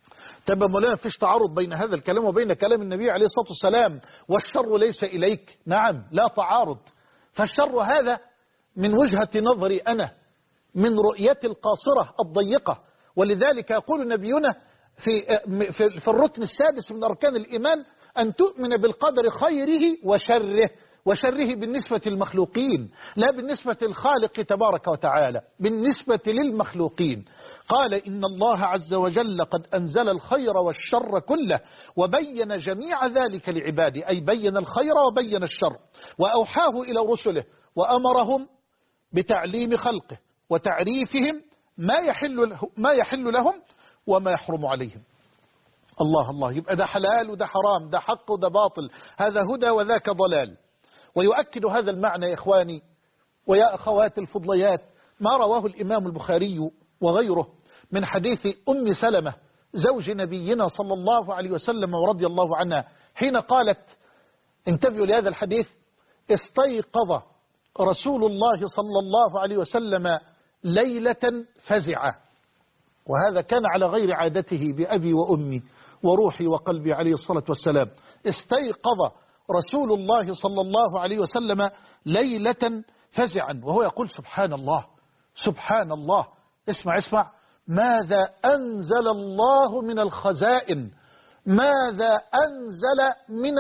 طب مولانا فيش تعارض بين هذا الكلام وبين كلام النبي عليه الصلاة والسلام والشر ليس إليك؟ نعم لا تعارض. فالشر هذا من وجهة نظري أنا، من رؤيتي القاصرة الضيقة. ولذلك يقول نبينا في الركن السادس من أركان الإيمان أن تؤمن بالقدر خيره وشره، وشره بالنسبة للمخلوقين لا بالنسبة للخالق تبارك وتعالى، بالنسبة للمخلوقين. قال إن الله عز وجل قد أنزل الخير والشر كله وبين جميع ذلك لعباده، أي بين الخير وبين الشر، وأوحاه إلى رسله وأمرهم بتعليم خلقه وتعريفهم ما يحل لهم وما يحرم عليهم. الله الله، يبقى ده حلال وده حرام، ده حق وده باطل، هذا هدى وذاك ضلال. ويؤكد هذا المعنى يا إخواني ويا أخوات الفضليات ما رواه الإمام البخاري وغيره من حديث أم سلمة زوج نبينا صلى الله عليه وسلم ورضي الله عنها، حين قالت، انتبهوا لهذا الحديث: استيقظ رسول الله صلى الله عليه وسلم ليلة فزعة. وهذا كان على غير عادته بأبي وأمي وروحي وقلبي عليه الصلاة والسلام. استيقظ رسول الله صلى الله عليه وسلم ليلة فزعا وهو يقول: سبحان الله سبحان الله. اسمع ماذا أنزل الله من الخزائن، ماذا أنزل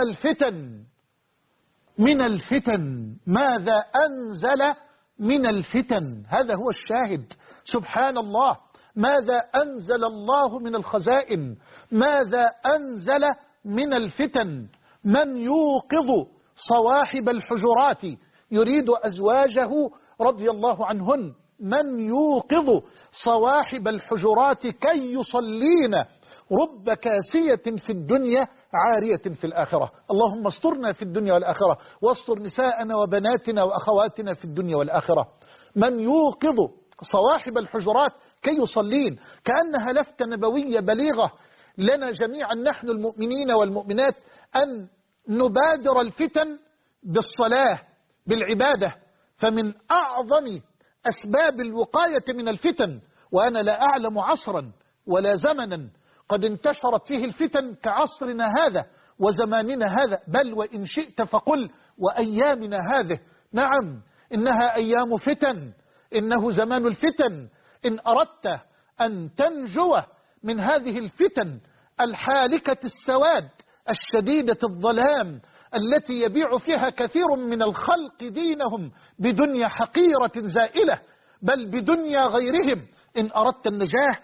من الفتن ماذا أنزل من الفتن. هذا هو الشاهد. سبحان الله، ماذا أنزل الله من الخزائن، ماذا أنزل من الفتن. من يوقظ صواحب الحجرات، يريد أزواجه رضي الله عنهن، من يوقظ صواحب الحجرات كي يصلين رب كاسية في الدنيا عارية في الآخرة. اللهم استرنا في الدنيا والآخرة، واستر نساءنا وبناتنا وأخواتنا في الدنيا والآخرة. من يوقظ صواحب الحجرات كي يصلين، كأنها لفتة نبوية بليغة لنا جميعا نحن المؤمنين والمؤمنات أن نبادر الفتن بالصلاة بالعبادة. فمن أعظم أسباب الوقاية من الفتن، وأنا لا أعلم عصرا ولا زمنا قد انتشرت فيه الفتن كعصرنا هذا وزماننا هذا، بل وإن شئت فقل وأيامنا هذه. نعم إنها أيام فتن، إنه زمان الفتن. إن أردت أن تنجو من هذه الفتن الحالكة السواد الشديدة الظلام التي يبيع فيها كثير من الخلق دينهم بدنيا حقيرة زائلة، بل بدنيا غيرهم، إن أردت النجاح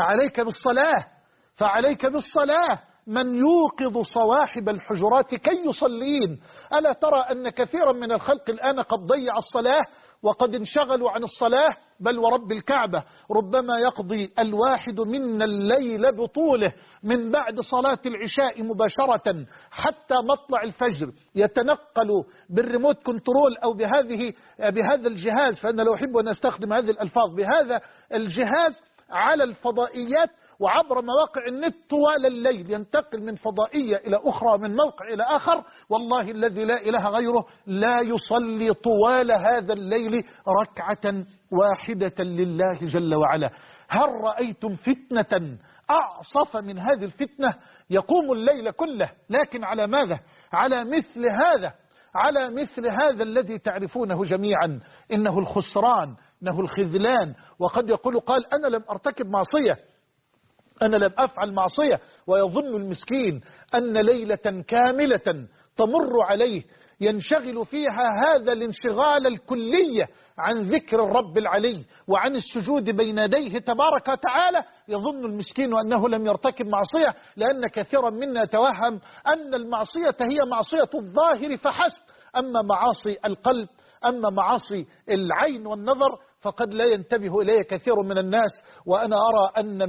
فعليك بالصلاة. من يوقظ صواحب الحجرات كي يصلين. ألا ترى أن كثيرا من الخلق الآن قد ضيع الصلاة وقد انشغلوا عن الصلاة؟ بل ورب الكعبة ربما يقضي الواحد منا الليل بطوله من بعد صلاة العشاء مباشرة حتى مطلع الفجر، يتنقل بالريموت كنترول أو بهذا الجهاز، فأنا لو أحب أن أستخدم هذه الألفاظ، بهذا الجهاز على الفضائيات وعبر مواقع النت طوال الليل، ينتقل من فضائية إلى أخرى، من موقع إلى آخر. والله الذي لا إله غيره لا يصلي طوال هذا الليل ركعة واحدة لله جل وعلا. هل رأيتم فتنة أعصف من هذه الفتنة؟ يقوم الليل كله، لكن على ماذا؟ على مثل هذا الذي تعرفونه جميعا، إنه الخسران، إنه الخذلان. وقد يقول قال: أنا لم أرتكب معصية، أنا لم أفعل معصية، ويظن المسكين أن ليلة كاملة تمر عليه ينشغل فيها هذا الانشغال الكلي عن ذكر الرب العلي وعن السجود بين يديه تبارك وتعالى. يظن المسكين أنه لم يرتكب معصية، لأن كثيرا منا يتوهم أن المعصية هي معصية الظاهر فحسب، أما معاصي القلب، أما معاصي العين والنظر فقد لا ينتبه إليه كثير من الناس. وأنا أرى أن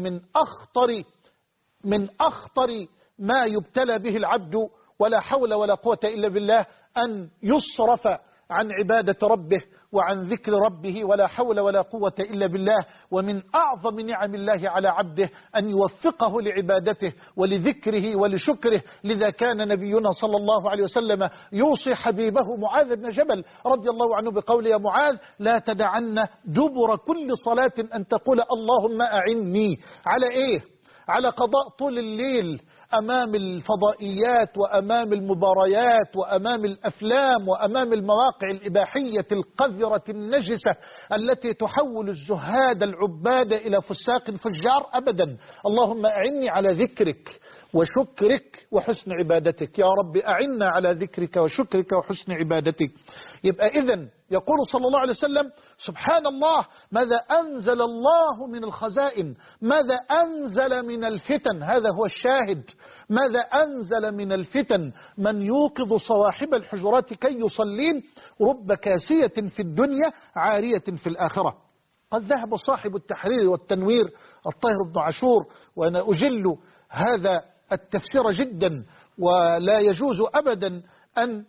من أخطر ما يبتلى به العبد، ولا حول ولا قوة إلا بالله، أن يصرف عن عبادة ربه وعن ذكر ربه، ولا حول ولا قوة إلا بالله. ومن أعظم نعم الله على عبده أن يوفقه لعبادته ولذكره ولشكره. لذا كان نبينا صلى الله عليه وسلم يوصي حبيبه معاذ بن جبل رضي الله عنه بقول: يا معاذ لا تدعن دبر كل صلاة أن تقول اللهم أعني على إيه؟ على قضاء طول الليل أمام الفضائيات وأمام المباريات وأمام الأفلام وأمام المواقع الإباحية القذرة النجسة التي تحول الزهاد العباد إلى فساق فجار. أبدا. اللهم أعني على ذكرك وشكرك وحسن عبادتك. يا رب أعنا على ذكرك وشكرك وحسن عبادتك. يبقى إذن يقول صلى الله عليه وسلم سبحان الله ماذا أنزل الله من الخزائن، ماذا أنزل من الفتن. هذا هو الشاهد. ماذا أنزل من الفتن من يوقظ صواحب الحجرات كي يصلين رب كاسية في الدنيا عارية في الآخرة. قد ذهب صاحب التحرير والتنوير الطاهر بن عاشور، وأنا أجل هذا التفسير جدا، ولا يجوز أبدا أن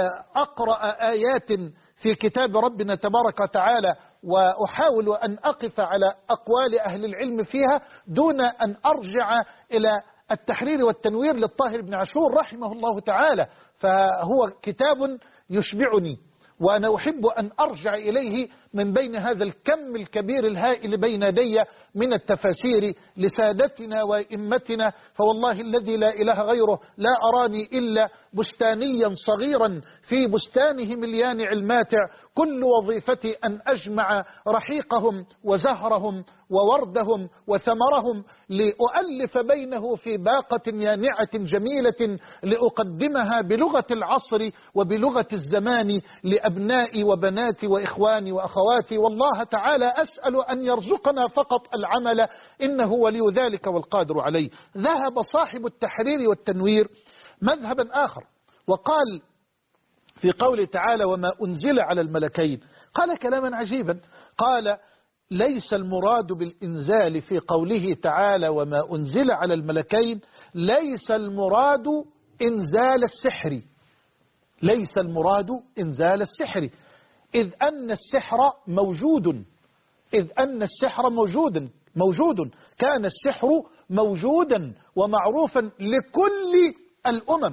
أقرأ آيات في كتاب ربنا تبارك وتعالى وأحاول أن أقف على أقوال أهل العلم فيها دون أن أرجع إلى التحرير والتنوير للطاهر بن عاشور رحمه الله تعالى، فهو كتاب يشبعني وأنا أحب أن أرجع إليه من بين هذا الكم الكبير الهائل بين يدي من التفاسير لسادتنا وإمتنا. فوالله الذي لا إله غيره لا أراني إلا بستانيا صغيرا في بستانهم اليانع الماتع، كل وظيفتي أن أجمع رحيقهم وزهرهم ووردهم وثمرهم لأؤلف بينه في باقة يانعة جميلة لأقدمها بلغة العصر وبلغة الزمان لأبنائي وبناتي وإخواني وأخواتي. والله تعالى أسأل أن يرزقنا فقط العمل إنه ولي ذلك والقادر عليه. ذهب صاحب التحرير والتنوير مذهبا آخر وقال في قوله تعالى وما أنزل على الملكين، قال كلاما عجيبا، قال ليس المراد بالإنزال في قوله تعالى وما أنزل على الملكين ليس المراد إنزال السحر، ليس المراد إنزال السحر، إذ أن السحر موجود، إذ أن السحر موجود كان السحر موجودا ومعروفا لكل الأمم،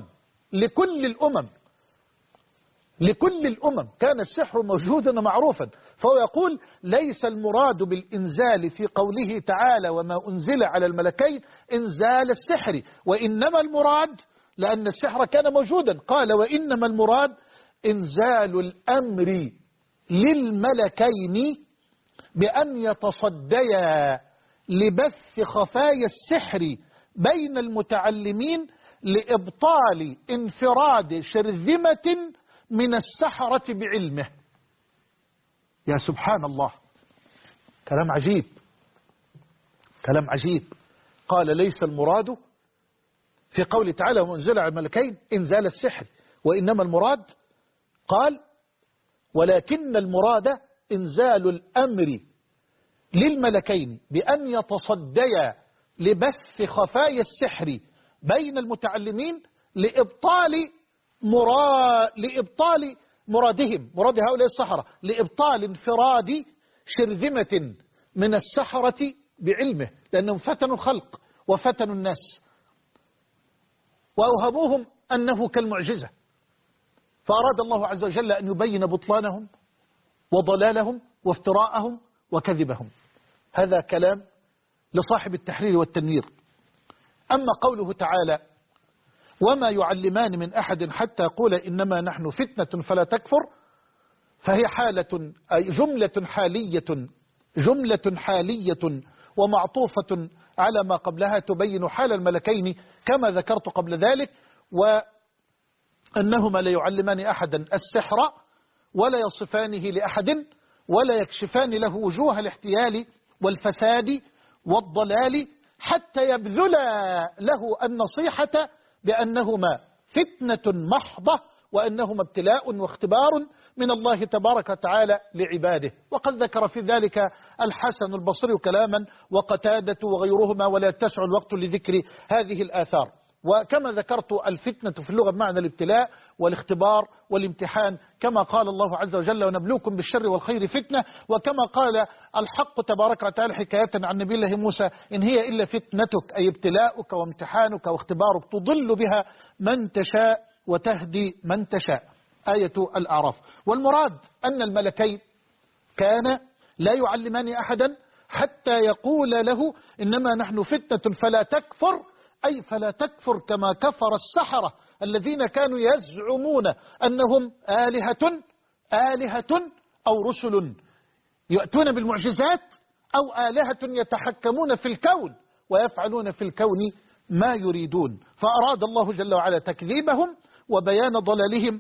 لكل الأمم كان السحر موجودا ومعروفا. فهو يقول ليس المراد بالإنزال في قوله تعالى وما أنزل على الملكين إنزال السحر، وإنما المراد لأن السحر كان موجودا، قال وإنما المراد إنزال الأمر للملكين بأن يتصديا لبث خفايا السحر بين المتعلمين لإبطال انفراد شرذمة من السحرة بعلمه. يا سبحان الله، كلام عجيب، كلام عجيب. قال ليس المراد في قول تعالى ومنزل على الملكين إنزال السحر، وإنما المراد قال ولكن المراد إنزال الأمر للملكين بأن يتصديا لبث خفايا السحر بين المتعلمين لإبطال مرادهم، مراد هؤلاء السحرة، لإبطال انفراد شرذمة من السحرة بعلمه، لأنهم فتنوا الخلق وفتنوا الناس وأوهموهم أنه كالمعجزة، فأراد الله عز وجل أن يبين بطلانهم وضلالهم وافتراءهم وكذبهم. هذا كلام لصاحب التحرير والتنوير. أما قوله تعالى وما يعلمان من أحد حتى يقول إنما نحن فتنة فلا تكفر، فهي حالة أي جملة حالية ومعطوفة على ما قبلها تبين حال الملكين كما ذكرت قبل ذلك، وأنهما لا يعلمان أحدا السحر ولا يصفانه لأحد ولا يكشفان له وجوه الاحتيال والفساد والضلال حتى يبذلا له النصيحة بأنهما فتنة محضة وأنهما ابتلاء واختبار من الله تبارك وتعالى لعباده. وقد ذكر في ذلك الحسن البصري كلاما وقتادة وغيرهما، ولا يتسع الوقت لذكر هذه الآثار. وكما ذكرت الفتنة في اللغة بمعنى الابتلاء والاختبار والامتحان، كما قال الله عز وجل ونبلوكم بالشر والخير فتنة، وكما قال الحق تبارك وتعالى حكاية عن نبي الله موسى إن هي إلا فتنتك أي ابتلاؤك وامتحانك واختبارك تضل بها من تشاء وتهدي من تشاء. آية الأعراف. والمراد أن الملكين كان لا يعلمان أحدا حتى يقول له إنما نحن فتنة فلا تكفر، أي فلا تكفر كما كفر السحرة الذين كانوا يزعمون أنهم آلهة أو رسل يأتون بالمعجزات أو آلهة يتحكمون في الكون ويفعلون في الكون ما يريدون. فأراد الله جل وعلا تكذيبهم وبيان ضلالهم،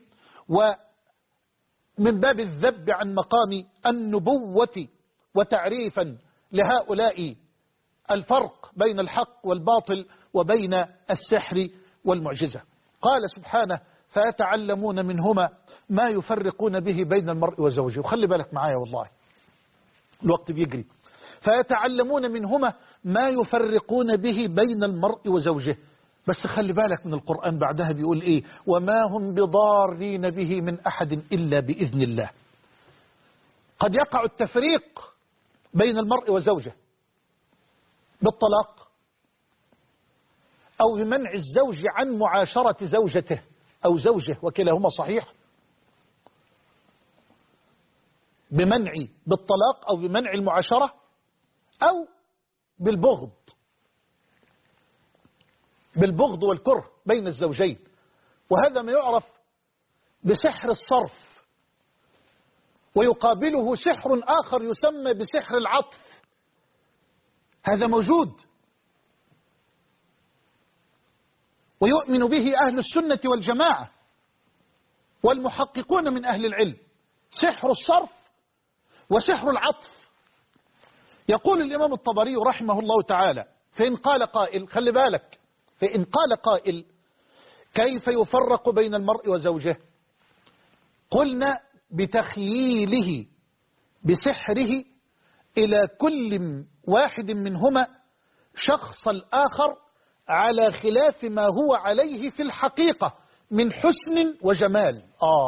ومن باب الذب عن مقام النبوة وتعريفا لهؤلاء الفرق بين الحق والباطل وبين السحر والمعجزة. قال سبحانه فيتعلمون منهما ما يفرقون به بين المرء وزوجه. وخلي بالك معايا والله الوقت بيجري. فيتعلمون منهما ما يفرقون به بين المرء وزوجه، بس خلي بالك من القرآن بعدها بيقول إيه؟ وما هم بضارين به من أحد إلا بإذن الله. قد يقع التفريق بين المرء وزوجه بالطلاق، أو بمنع الزوج عن معاشرة زوجته أو زوجه وكلاهما صحيح، بمنع بالطلاق أو بمنع المعاشرة، أو بالبغض والكره بين الزوجين، وهذا ما يعرف بسحر الصرف، ويقابله سحر آخر يسمى بسحر العطف. هذا موجود ويؤمن به أهل السنة والجماعة والمحققون من أهل العلم، سحر الصرف وسحر العطف. يقول الإمام الطبري رحمه الله تعالى فإن قال قائل، خلي بالك، فإن قال قائل كيف يفرق بين المرء وزوجه؟ قلنا بتخييله بسحره إلى كل واحد منهما شخص الآخر على خلاف ما هو عليه في الحقيقة من حسن وجمال.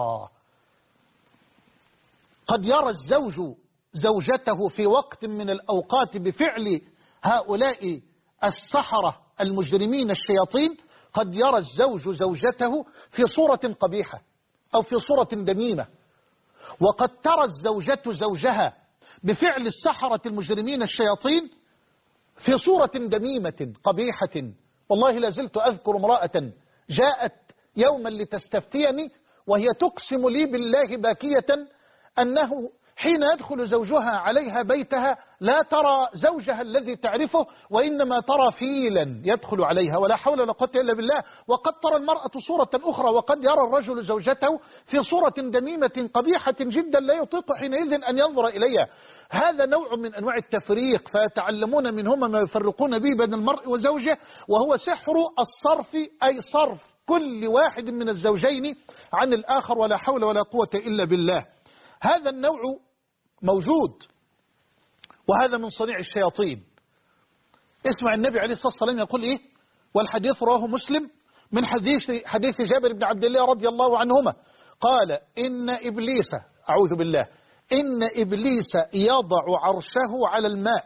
قد يرى الزوج زوجته في وقت من الأوقات بفعل هؤلاء السحرة المجرمين الشياطين، قد يرى الزوج زوجته في صورة قبيحة أو في صورة دميمة، وقد ترى الزوجة زوجها بفعل السحرة المجرمين الشياطين في صورة دميمة قبيحة. والله لازلت أذكر امرأة جاءت يوما لتستفتيني وهي تقسم لي بالله باكية أنه حين يدخل زوجها عليها بيتها لا ترى زوجها الذي تعرفه، وإنما ترى فيلا يدخل عليها، ولا حول ولا قوة إلا بالله. وقد ترى المرأة صورة أخرى، وقد يرى الرجل زوجته في صورة دميمة قبيحة جدا لا يطيق حينئذ أن ينظر إليها. هذا نوع من أنواع التفريق. فيتعلمون منهما ما يفرقون به بين المرء وزوجه، وهو سحر الصرف، أي صرف كل واحد من الزوجين عن الآخر، ولا حول ولا قوة إلا بالله. هذا النوع موجود، وهذا من صنيع الشياطين. اسمع النبي عليه الصلاة والسلام يقول إيه؟ والحديث رواه مسلم من حديث جابر بن عبد الله رضي الله عنهما قال إن إبليس، أعوذ بالله، إن إبليس يضع عرشه على الماء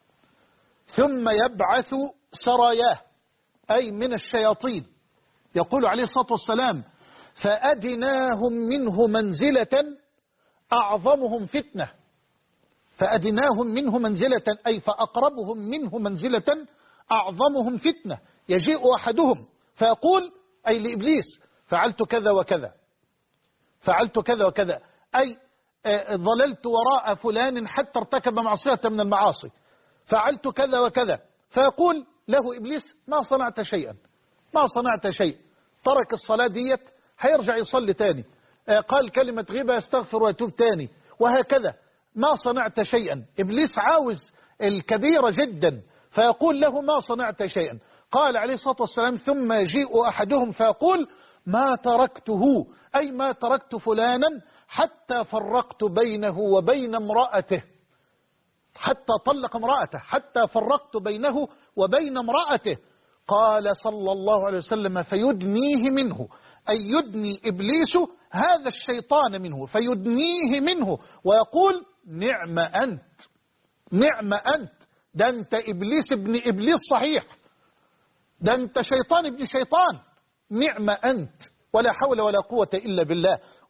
ثم يبعث سراياه، أي من الشياطين. يقول عليه الصلاة والسلام فأدناهم منه منزلة أعظمهم فتنة. فأدناهم منه منزلة أي فأقربهم منه منزلة أعظمهم فتنة. يجيء أحدهم فيقول، أي لإبليس، فعلت كذا وكذا، فعلت كذا وكذا، أي ظللت وراء فلان حتى ارتكب معصية من المعاصي، فعلت كذا وكذا. فيقول له إبليس ما صنعت شيئا، ما صنعت شيء. ترك الصلاة ديت هيرجع يصلي تاني، قال كلمة غيبة يستغفر ويتوب تاني، وهكذا ما صنعت شيئا. إبليس عاوز الكبيرة جدا، فيقول له ما صنعت شيئا. قال عليه الصلاة والسلام ثم يجيء أحدهم فيقول ما تركته، أي ما تركت فلانا حتى فرقت بينه وبين امرأته، حتى طلق امرأته، حتى فرقت بينه وبين امرأته. قال صلى الله عليه وسلم فيدنيه منه، أي يدني إبليس هذا الشيطان منه، فيدنيه منه ويقول نعم أنت، نعم أنت، ده أنت إبليس ابن إبليس صحيح، ده أنت شيطان ابن شيطان، نعم أنت، ولا حول ولا قوة إلا بالله.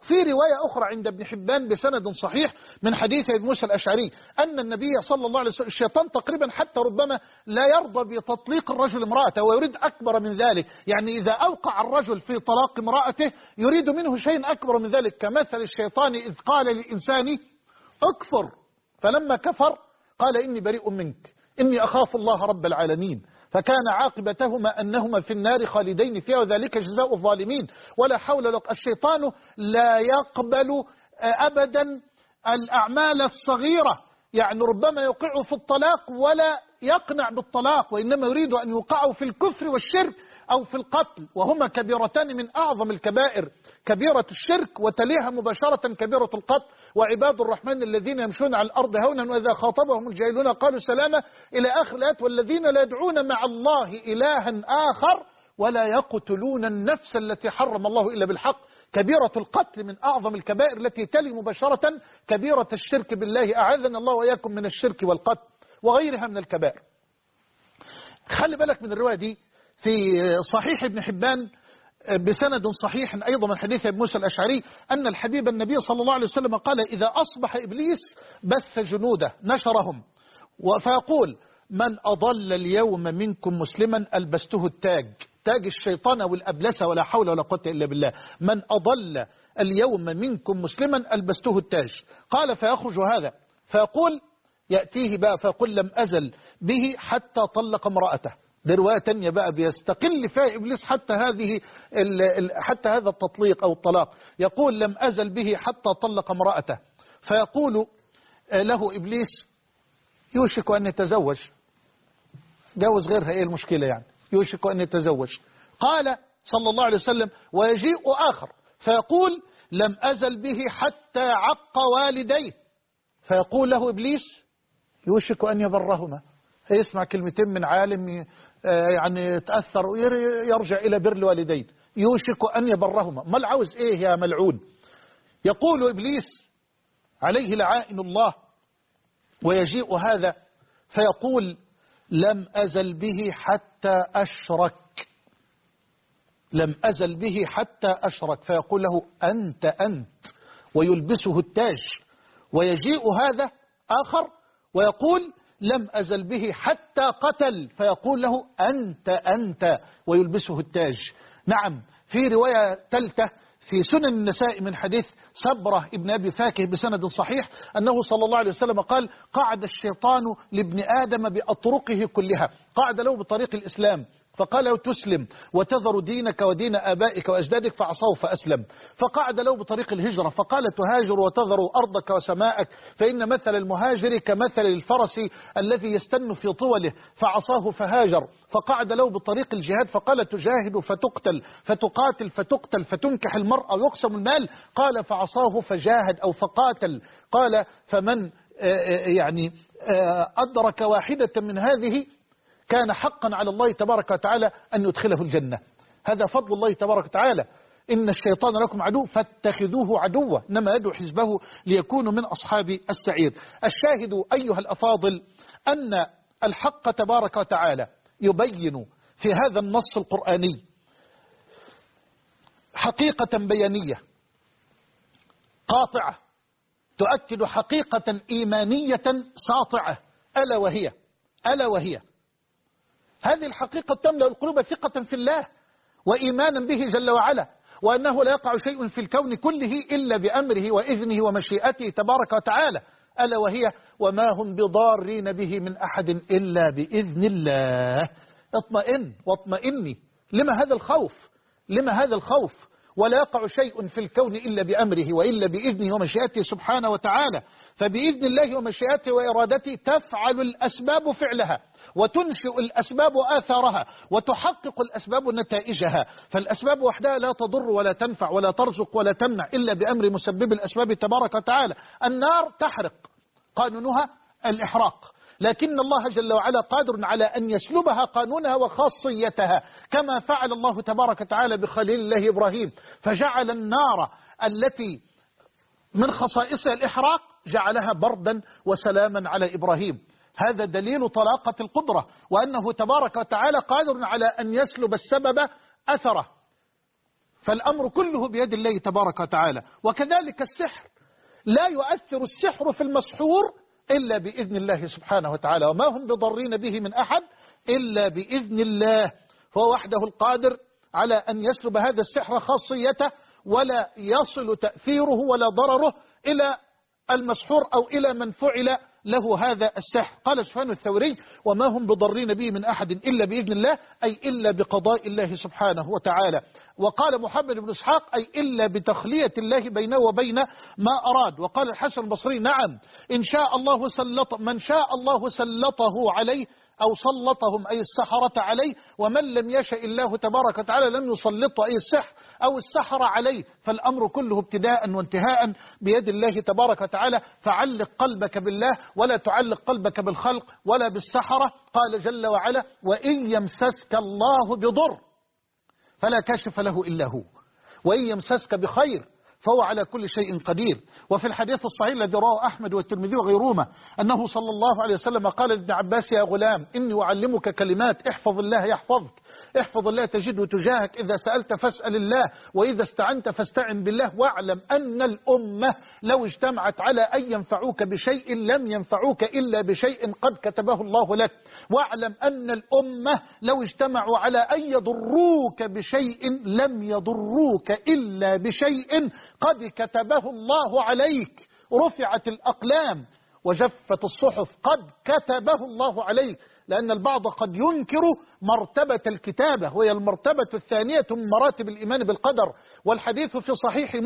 في رواية أخرى عند ابن حبان بسند صحيح من حديث ابي موسى الأشعري أن النبي صلى الله عليه وسلم الشيطان تقريبا حتى ربما لا يرضى بتطليق الرجل امرأته ويريد أكبر من ذلك، يعني إذا أوقع الرجل في طلاق امرأته يريد منه شيء أكبر من ذلك، كمثل الشيطان إذ قال للإنسان اكفر فلما كفر قال إني بريء منك إني أخاف الله رب العالمين، فكان عاقبتهما أنهما في النار خالدين فيها وذلك جزاء الظالمين. ولا حول لك. الشيطان لا يقبل أبدا الأعمال الصغيرة، يعني ربما يوقعوا في الطلاق ولا يقنع بالطلاق، وإنما يريد أن يوقعوا في الكفر والشرك أو في القتل، وهما كبيرتان من أعظم الكبائر، كبيرة الشرك وتليها مباشرة كبيرة القتل. وعباد الرحمن الذين يمشون على الأرض هونا وإذا خاطبهم الجاهلون قالوا سلاما إلى آخر الآيات. والذين لا يدعون مع الله إلها آخر ولا يقتلون النفس التي حرم الله إلا بالحق. كبيرة القتل من أعظم الكبائر التي تلي مباشرة كبيرة الشرك بالله، أعاذنا الله وإياكم من الشرك والقتل وغيرها من الكبائر. خلي بالك من الرواية دي في صحيح ابن حبان بسند صحيح أيضا من حديث ابي موسى الأشعري أن الحبيب النبي صلى الله عليه وسلم قال إذا أصبح إبليس بث جنوده نشرهم فيقول من أضل اليوم منكم مسلما ألبسته التاج، تاج الشيطان والأبلسة ولا حول ولا قوة إلا بالله، من أضل اليوم منكم مسلما ألبسته التاج. قال فيخرج هذا فيقول يأتيه بقى فيقول لم أزل به حتى طلق امرأته. ده رواية تانية بقى بيستقل فيها إبليس حتى هذا التطليق أو الطلاق، يقول لم أزل به حتى طلق امرأته. فيقول له إبليس يوشك أن يتزوج، جوز غيرها إيه المشكلة يعني، يوشك أن يتزوج. قال صلى الله عليه وسلم ويجيء آخر فيقول لم أزل به حتى عق والديه. فيقول له إبليس يوشك أن يبرهما، يسمع كلمتين من عالم يعني تأثر ويرجع إلى بر الوالدين، يوشك أن يبرهما، ما العاوز إيه يا ملعون. يقول إبليس عليه لعائن الله ويجيء هذا فيقول لم أزل به حتى أشرك، لم أزل به حتى أشرك. فيقول له أنت ويلبسه التاج. ويجيء هذا آخر ويقول لم أزل به حتى قتل، فيقول له أنت ويلبسه التاج. نعم. في رواية ثالثة في سنن النساء من حديث سبرة ابن أبي فاكه بسند صحيح أنه صلى الله عليه وسلم قال قعد الشيطان لابن آدم بأطرقه كلها، قعد له بطريق الإسلام فقال له تسلم وتذر دينك ودين آبائك وأجدادك فعصاه فأسلم. فقعد له بطريق الهجرة فقال تهاجر وتذر أرضك وسماءك فإن مثل المهاجر كمثل الفرس الذي يستن في طوله فعصاه فهاجر. فقعد له بطريق الجهاد فقال تجاهد فتقتل فتقاتل فتقتل فتنكح المرأة ويقسم المال قال فعصاه فجاهد أو فقاتل. قال فمن يعني أدرك واحدة من هذه كان حقا على الله تبارك وتعالى أن يدخله الجنة. هذا فضل الله تبارك وتعالى. إن الشيطان لكم عدو فاتخذوه عدوا إنما يدعو حزبه ليكونوا من أصحاب السعير. الشاهد أيها الأفاضل أن الحق تبارك وتعالى يبين في هذا النص القرآني حقيقة بيانية قاطعة تؤكد حقيقة إيمانية ساطعة ألا وهي هذه الحقيقة تملأ القلوب ثقة في الله وإيمانا به جل وعلا، وأنه لا يقع شيء في الكون كله إلا بأمره وإذنه ومشيئته تبارك وتعالى. ألا وهي وما هم بضارين به من أحد إلا بإذن الله. اطمئن واطمئني. لما هذا الخوف ولا يقع شيء في الكون إلا بأمره وإلا بإذنه ومشيئته سبحانه وتعالى. فبإذن الله ومشيئته وإرادته تفعل الأسباب فعلها وتنشئ الأسباب آثارها وتحقق الأسباب نتائجها. فالأسباب وحدها لا تضر ولا تنفع ولا ترزق ولا تمنع إلا بأمر مسبب الأسباب تبارك وتعالى. النار تحرق قانونها الإحراق، لكن الله جل وعلا قادر على أن يسلبها قانونها وخاصيتها كما فعل الله تبارك وتعالى بخليل الله إبراهيم، فجعل النار التي من خصائصها الإحراق جعلها بردا وسلاما على إبراهيم. هذا دليل طلاقة القدرة وأنه تبارك وتعالى قادر على أن يسلب السبب أثره. فالأمر كله بيد الله تبارك وتعالى. وكذلك السحر، لا يؤثر السحر في المسحور إلا بإذن الله سبحانه وتعالى، وما هم بضرين به من أحد إلا بإذن الله، فهو وحده القادر على أن يسلب هذا السحر خاصيته، ولا يصل تأثيره ولا ضرره إلى المسحور أو إلى من فعل له هذا السحر. قال سفيان الثوري: وما هم بضرين به من أحد إلا بإذن الله، أي إلا بقضاء الله سبحانه وتعالى. وقال محمد بن إسحاق: أي إلا بتخلية الله بينه وبين ما أراد. وقال الحسن البصري: نعم، إن شاء الله من شاء الله سلطه عليه أو سلطهم أي السحرة عليه، ومن لم يشاء الله تبارك وتعالى لم يسلطه أي السحر أو السحر عليه. فالأمر كله ابتداء وانتهاء بيد الله تبارك وتعالى. فعلق قلبك بالله ولا تعلق قلبك بالخلق ولا بالسحرة. قال جل وعلا: وإن يمسسك الله بضر فلا كاشف له إلا هو، وإن يمسسك بخير فهو على كل شيء قدير. وفي الحديث الصحيح الذي رواه أحمد والترمذي وغيرهما أنه صلى الله عليه وسلم قال لابن عباس: يا غلام، إني أعلمك كلمات، احفظ الله يحفظك، احفظ الله تجده تجاهك، إذا سألت فاسأل الله، وإذا استعنت فاستعن بالله، واعلم أن الأمة لو اجتمعت على أن ينفعوك بشيء لم ينفعوك إلا بشيء قد كتبه الله لك، واعلم أن الأمة لو اجتمعوا على أن يضروك بشيء لم يضروك إلا بشيء قد كتبه الله عليك. رفعت الأقلام وجفت الصحف، قد كتبه الله عليك. لأن البعض قد ينكر مرتبة الكتابة، وهي المرتبة الثانية من مراتب الإيمان بالقدر. والحديث في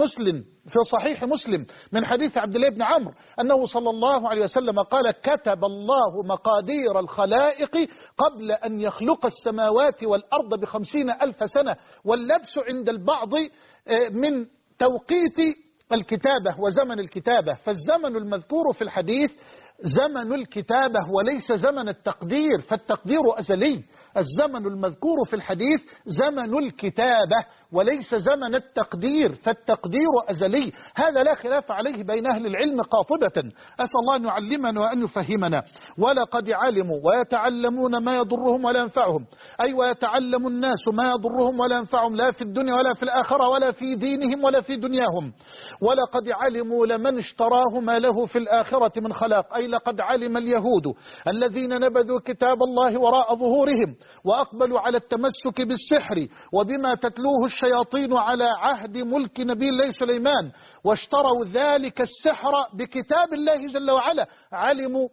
صحيح مسلم من حديث عبد الله بن عمرو أنه صلى الله عليه وسلم قال: كتب الله مقادير الخلائق قبل أن يخلق السماوات والأرض ب50,000 سنة. واللبس عند البعض من توقيت الكتابة وزمن الكتابة، فالزمن المذكور في الحديث زمن الكتابة وليس زمن التقدير، فالتقدير أزلي. الزمن المذكور في الحديث زمن الكتابة وليس زمن التقدير، فالتقدير أزلي. هذا لا خلاف عليه بين أهل العلم قاطبة. أسأل الله أن يعلمنا وأن يفهمنا. ولقد علموا ويتعلمون ما يضرهم ولا ينفعهم، أي ويتعلم الناس ما يضرهم ولا ينفعهم، لا في الدنيا ولا في الآخرة ولا في دينهم ولا في دنياهم. ولقد علموا لمن اشتراه ما له في الآخرة من خلاق، أي لقد علم اليهود الذين نبذوا كتاب الله وراء ظهورهم وأقبلوا على التمسك بالسحر وبما تتلوه الشياطين على عهد ملك نبي الله سليمان، واشتروا ذلك السحر بكتاب الله جل وعلا، علموا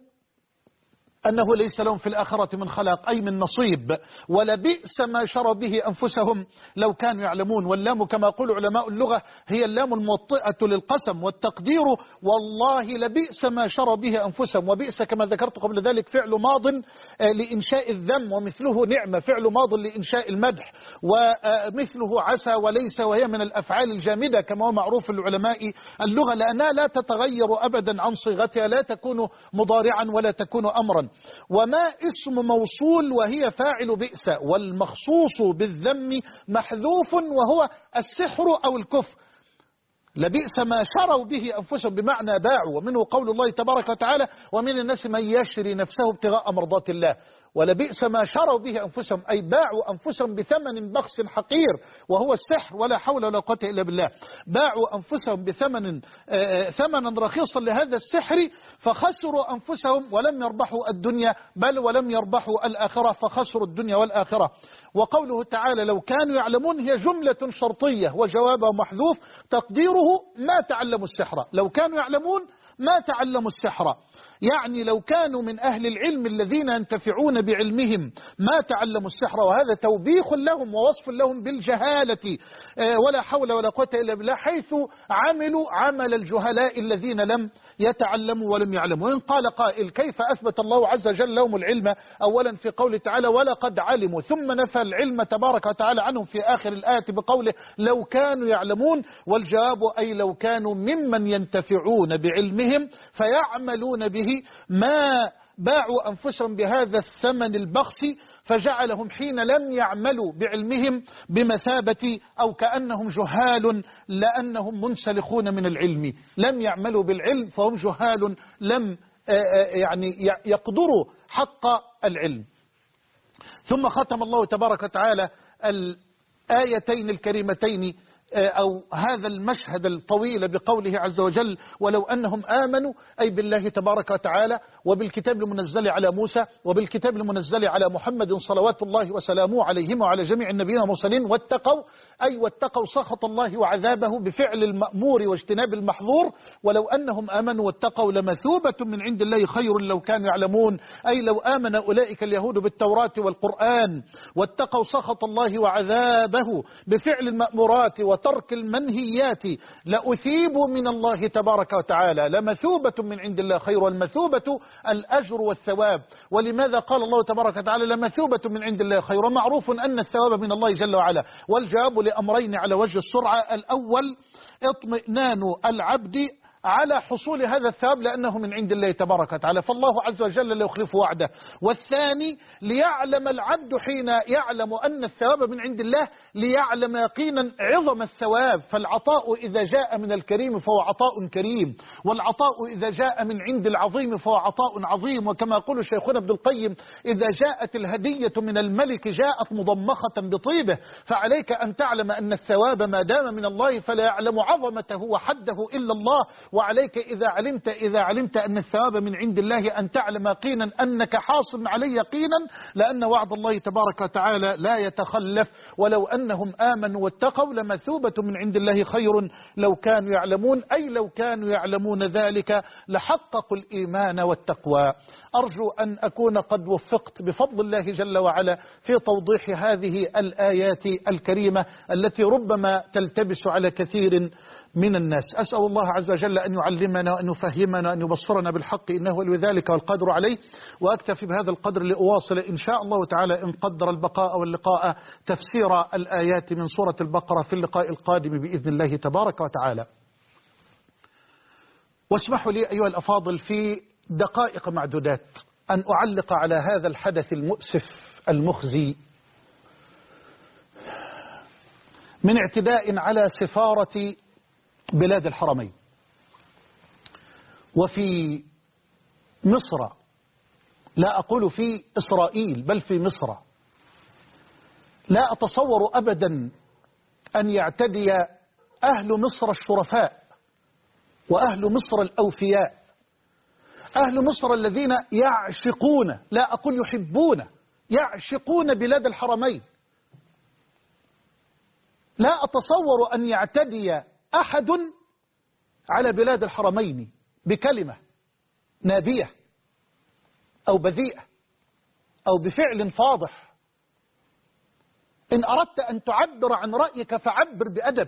أنه ليس لهم في الآخرة من خلاق، أي من نصيب، ولبئس ما شروا به أنفسهم لو كانوا يعلمون. واللام كما يقول علماء اللغة هي اللام الموطئة للقسم، والتقدير والله لبئس ما شروا به أنفسهم. وبئس كما ذكرت قبل ذلك فعل ماض لإنشاء الذم، ومثله نعمة فعل ماض لإنشاء المدح، ومثله عسى وليس، وهي من الأفعال الجامدة كما هو معروف للعلماء اللغة، لأنها لا تتغير أبدا عن صيغتها، لا تكون مضارعا ولا تكون أمرا. وما اسم موصول وهي فاعل بئس، والمخصوص بالذم محذوف وهو السحر أو الكفر. لبئس ما شروا به أنفسهم بمعنى باعوا، ومنه قول الله تبارك وتعالى: ومن الناس من يشري نفسه ابتغاء مرضات الله. ولبئس ما شروا به أنفسهم، أي باعوا أنفسهم بثمن بخس حقير وهو السحر، ولا حول ولا قوة إلا بالله. باعوا أنفسهم بثمن ثمنا رخيصا لهذا السحر، فخسروا أنفسهم ولم يربحوا الدنيا، بل ولم يربحوا الآخرة، فخسروا الدنيا والآخرة. وقوله تعالى: لو كانوا يعلمون، هي جملة شرطية وجوابها محذوف، تقديره ما تعلموا السحر. لو كانوا يعلمون ما تعلموا السحر، يعني لو كانوا من أهل العلم الذين ينتفعون بعلمهم ما تعلموا السحر. وهذا توبيخ لهم ووصف لهم بالجهالة، ولا حول ولا قوة إلا بالله، حيث عملوا عمل الجهلاء الذين لم يتعلموا ولم يعلموا. وإن قال قائل: كيف أثبت الله عز وجل لهم العلم أولا في قوله تعالى: ولقد علموا، ثم نفى العلم تبارك وتعالى عنهم في آخر الآية بقوله: لو كانوا يعلمون؟ والجواب: أي لو كانوا ممن ينتفعون بعلمهم فيعملون به، ما باعوا أنفسهم بهذا الثمن البخس، فجعلهم حين لم يعملوا بعلمهم بمثابة أو كأنهم جهال، لأنهم منسلخون من العلم، لم يعملوا بالعلم فهم جهال، لم يعني يقدروا حق العلم. ثم ختم الله تبارك وتعالى الآيتين الكريمتين أو هذا المشهد الطويل بقوله عز وجل ولو أنهم آمنوا، أي بالله تبارك وتعالى وبالكتاب المنزل على موسى وبالكتاب المنزل على محمد صلوات الله وسلامه عليهم وعلى جميع النبيين والمرسلين، واتقوا، أي واتقوا سخط الله وعذابه بفعل المأمور واجتناب المحظور. ولو أنهم آمنوا واتقوا لمثوبة من عند الله خير لو كانوا يعلمون، أي لو آمن أولئك اليهود بالتوراة والقرآن واتقوا سخط الله وعذابه بفعل المأمورات وترك المنهيات لأثيبوا من الله تبارك وتعالى لمثوبة من عند الله خير، والمثوبة الأجر والثواب. ولماذا قال الله تبارك وتعالى لمثوبة من عند الله خير؟ معروف أن الثواب من الله جل وعلا، والجواب لأمرين على وجه السرعة. الأول اطمئنان العبد على حصول هذا الثواب لأنه من عند الله تبارك وتعالى، فالله عز وجل لا يخلف وعده. والثاني ليعلم العبد حين يعلم أن الثواب من عند الله ليعلم يقينا عظم الثواب، فالعطاء إذا جاء من الكريم فهو عطاء كريم، والعطاء إذا جاء من عند العظيم فهو عطاء عظيم. وكما يقول شيخنا ابن القيم إذا جاءت الهدية من الملك جاءت مضمخة بطيبه، فعليك أن تعلم أن الثواب ما دام من الله فلا يعلم عظمته وحده إلا الله. وعليك إذا علمت أن الثواب من عند الله أن تعلم يقينا أنك حاصل عليه يقينا، لأن وعد الله تبارك وتعالى لا يتخلف. ولو أنهم آمنوا واتقوا لمثوبة من عند الله خير لو كانوا يعلمون، أي لو كانوا يعلمون ذلك لحققوا الإيمان والتقوى. أرجو أن أكون قد وفقت بفضل الله جل وعلا في توضيح هذه الآيات الكريمة التي ربما تلتبس على كثير من الناس. أسأل الله عز وجل أن يعلمنا وأن يفهمنا وأن يبصرنا بالحق إنه ولي ذلك والقدر عليه. وأكتفي بهذا القدر لأواصل إن شاء الله تعالى إن قدر البقاء واللقاء تفسير الآيات من سورة البقرة في اللقاء القادم بإذن الله تبارك وتعالى. واسمحوا لي أيها الأفاضل في دقائق معدودات أن أعلق على هذا الحدث المؤسف المخزي من اعتداء على سفارة بلاد الحرمين وفي مصر، لا أقول في إسرائيل بل في مصر. لا أتصور أبدا أن يعتدي أهل مصر الشرفاء وأهل مصر الأوفياء، أهل مصر الذين يعشقون، لا أقول يحبون، يعشقون بلاد الحرمين. لا أتصور أن يعتدي أحد على بلاد الحرمين بكلمة نابية أو بذيئة أو بفعل فاضح. إن أردت أن تعبر عن رأيك فعبر بأدب،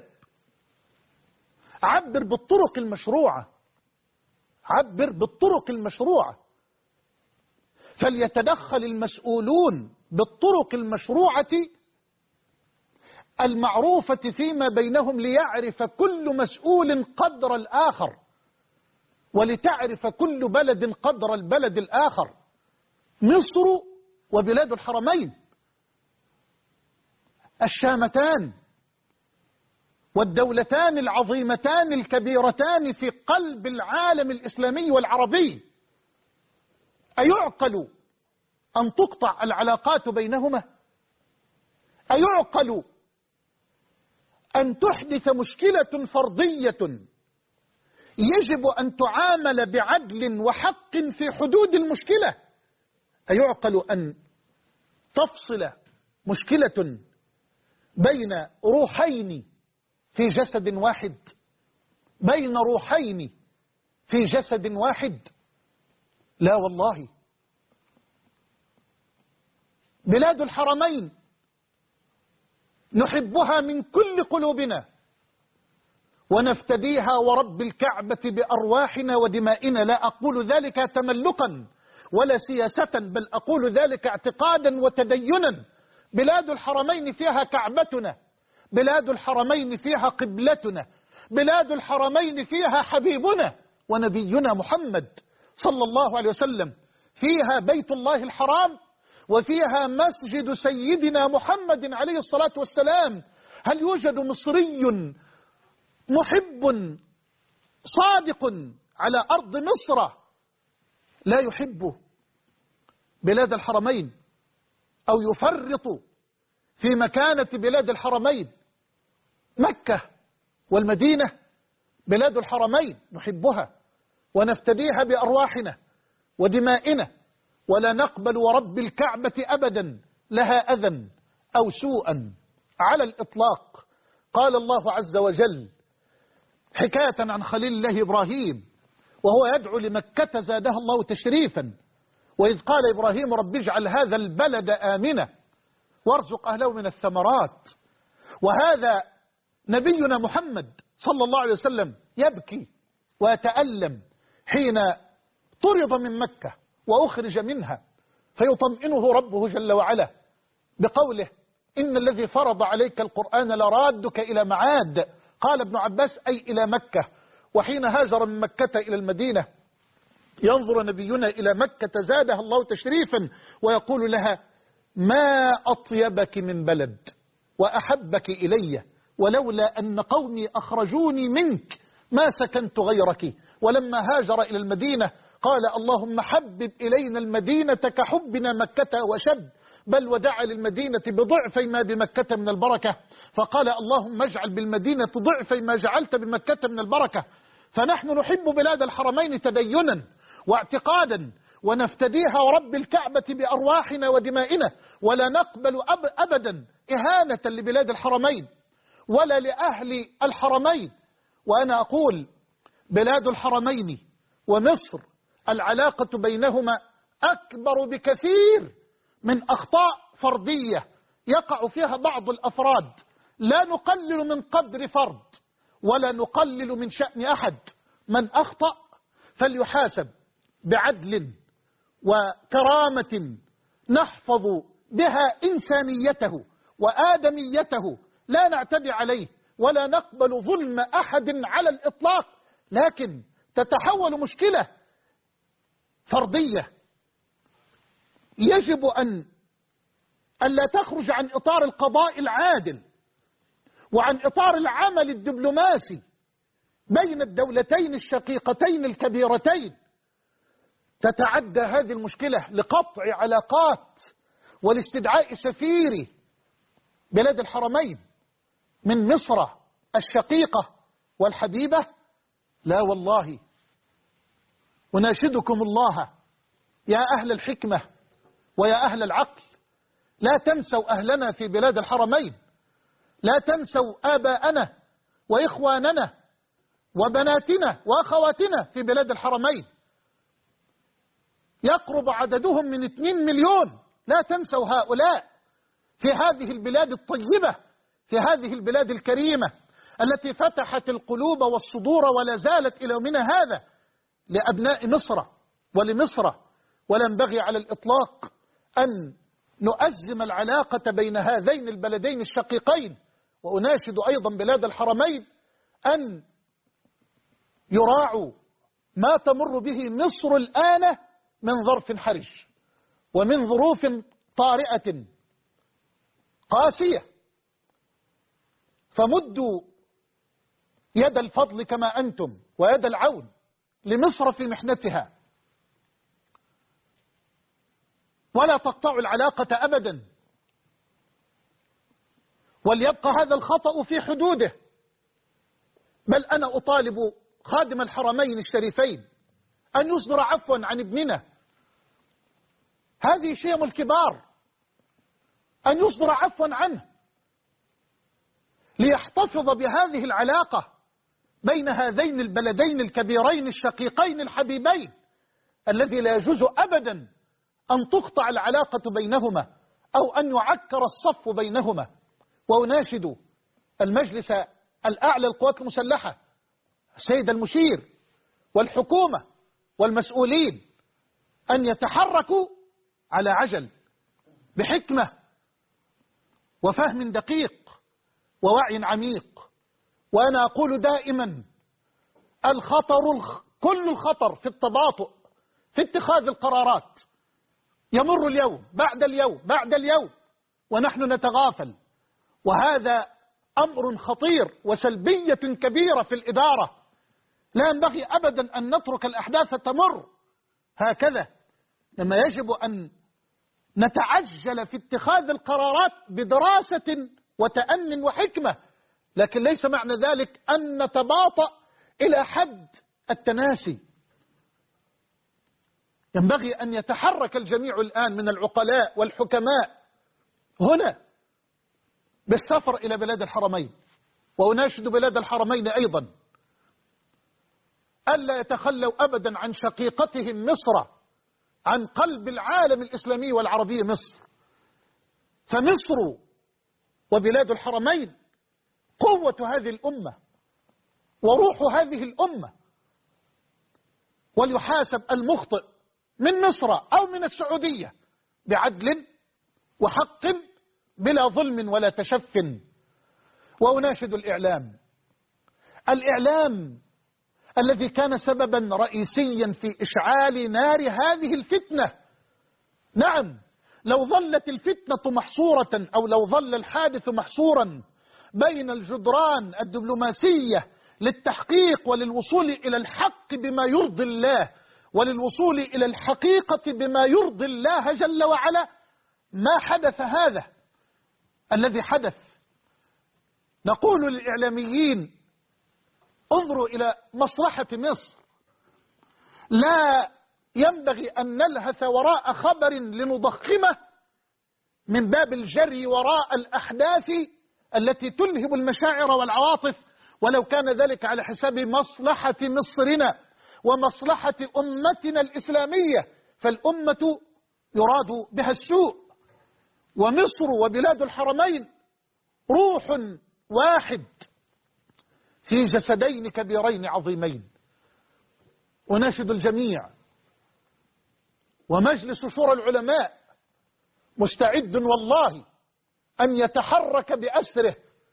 عبر بالطرق المشروعة، عبر بالطرق المشروعة. فليتدخل المسؤولون بالطرق المشروعة المعروفة فيما بينهم ليعرف كل مسؤول قدر الآخر، ولتعرف كل بلد قدر البلد الآخر. مصر وبلاد الحرمين الشامتان والدولتان العظيمتان الكبيرتان في قلب العالم الإسلامي والعربي، أيعقل أن تقطع العلاقات بينهما؟ أيعقل أن تحدث مشكلة فردية يجب أن تعامل بعدل وحق في حدود المشكلة؟ أيعقل أن تفصل مشكلة بين روحين في جسد واحد، بين روحين في جسد واحد؟ لا والله. بلاد الحرمين نحبها من كل قلوبنا ونفتديها ورب الكعبة بأرواحنا ودمائنا. لا أقول ذلك تملقا ولا سياسة، بل أقول ذلك اعتقادا وتدينا. بلاد الحرمين فيها كعبتنا، بلاد الحرمين فيها قبلتنا، بلاد الحرمين فيها حبيبنا ونبينا محمد صلى الله عليه وسلم، فيها بيت الله الحرام وفيها مسجد سيدنا محمد عليه الصلاة والسلام. هل يوجد مصري محب صادق على أرض مصر لا يحب بلاد الحرمين أو يفرط في مكانة بلاد الحرمين؟ مكة والمدينة بلاد الحرمين نحبها ونفتديها بأرواحنا ودمائنا، ولا نقبل ورب الكعبة أبدا لها أذى أو سوءا على الإطلاق. قال الله عز وجل حكاية عن خليل الله إبراهيم وهو يدعو لمكة زادها الله تشريفا: وإذ قال إبراهيم رب اجعل هذا البلد آمنا وارزق أهله من الثمرات. وهذا نبينا محمد صلى الله عليه وسلم يبكي ويتألم حين طرد من مكة وأخرج منها، فيطمئنه ربه جل وعلا بقوله إن الذي فرض عليك القرآن لرادك إلى معاد. قال ابن عباس أي إلى مكة. وحين هاجر من مكة إلى المدينة ينظر نبينا إلى مكة زادها الله تشريفا ويقول لها ما أطيبك من بلد وأحبك إلي، ولولا أن قومي أخرجوني منك ما سكنت غيرك. ولما هاجر إلى المدينة قال اللهم حبب إلينا المدينة كحبنا مكة وشد، بل ودعا للمدينة بضعف ما بمكة من البركة، فقال اللهم اجعل بالمدينة ضعف ما جعلت بمكة من البركة. فنحن نحب بلاد الحرمين تدينا واعتقادا ونفتديها ورب الكعبة بأرواحنا ودمائنا، ولا نقبل أبدا إهانة لبلاد الحرمين ولا لأهل الحرمين. وأنا أقول بلاد الحرمين ومصر العلاقة بينهما أكبر بكثير من أخطاء فردية يقع فيها بعض الأفراد. لا نقلل من قدر فرد ولا نقلل من شأن أحد، من أخطأ فليحاسب بعدل وكرامة نحفظ بها إنسانيته وآدميته، لا نعتدي عليه ولا نقبل ظلم أحد على الإطلاق. لكن تتحول مشكلة فردية يجب أن لا تخرج عن إطار القضاء العادل وعن إطار العمل الدبلوماسي بين الدولتين الشقيقتين الكبيرتين. تتعدى هذه المشكلة لقطع علاقات ولاستدعاء سفير بلاد الحرمين من مصر الشقيقة والحبيبة. لا والله، أناشدكم الله يا أهل الحكمة ويا أهل العقل، لا تنسوا أهلنا في بلاد الحرمين، لا تنسوا آباءنا وإخواننا وبناتنا وأخواتنا في بلاد الحرمين، يقرب عددهم من 2 مليون. لا تنسوا هؤلاء في هذه البلاد الطيبة، في هذه البلاد الكريمة التي فتحت القلوب والصدور ولا زالت إلى يومنا هذا لأبناء مصر ولمصر. ولا ينبغي على الإطلاق أن نؤزم العلاقة بين هذين البلدين الشقيقين. وأناشد أيضا بلاد الحرمين أن يراعوا ما تمر به مصر الآن من ظرف حرج ومن ظروف طارئة قاسية، فمدوا يد الفضل كما أنتم ويد العون لمصر في محنتها، ولا تقطعوا العلاقة أبدا، وليبقى هذا الخطأ في حدوده. بل أنا أطالب خادم الحرمين الشريفين أن يصدر عفوا عن ابننا، هذه شيم الكبار، أن يصدر عفوا عنه ليحتفظ بهذه العلاقة بين هذين البلدين الكبيرين الشقيقين الحبيبين، الذي لا يجوز أبدا أن تقطع العلاقة بينهما أو أن يعكر الصف بينهما. وأناشد المجلس الأعلى للقوات المسلحة، السيد المشير والحكومة والمسؤولين، أن يتحركوا على عجل بحكمة وفهم دقيق ووعي عميق. وأنا أقول دائما كل الخطر في التباطؤ في اتخاذ القرارات. يمر اليوم بعد اليوم بعد اليوم ونحن نتغافل، وهذا أمر خطير وسلبية كبيرة في الإدارة. لا ينبغي أبدا أن نترك الأحداث تمر هكذا، لما يجب أن نتعجل في اتخاذ القرارات بدراسة وتأن وحكمة، لكن ليس معنى ذلك أن نتباطأ إلى حد التناسي. ينبغي أن يتحرك الجميع الآن من العقلاء والحكماء هنا بالسفر إلى بلاد الحرمين، وأناشد بلاد الحرمين أيضا ألا يتخلوا أبدا عن شقيقتهم مصر، عن قلب العالم الإسلامي والعربي مصر. فمصر وبلاد الحرمين قوة هذه الأمة وروح هذه الأمة. وليحاسب المخطئ من مصر أو من السعودية بعدل وحق بلا ظلم ولا تشف. وأناشد الإعلام الذي كان سببا رئيسيا في إشعال نار هذه الفتنة. نعم، لو ظلت الفتنة محصورة أو لو ظل الحادث محصورا بين الجدران الدبلوماسية للتحقيق وللوصول إلى الحق بما يرضي الله وللوصول إلى الحقيقة بما يرضي الله جل وعلا، ما حدث هذا الذي حدث. نقول للإعلاميين انظروا إلى مصلحة مصر، لا ينبغي أن نلهث وراء خبر لنضخمه من باب الجري وراء الأحداث التي تلهب المشاعر والعواطف، ولو كان ذلك على حساب مصلحة مصرنا ومصلحة أمتنا الإسلامية، فالأمة يراد بها السوء. ومصر وبلاد الحرمين روح واحد في جسدين كبيرين عظيمين. وناشد الجميع، ومجلس شورى العلماء مستعد والله أن يتحرك بأسره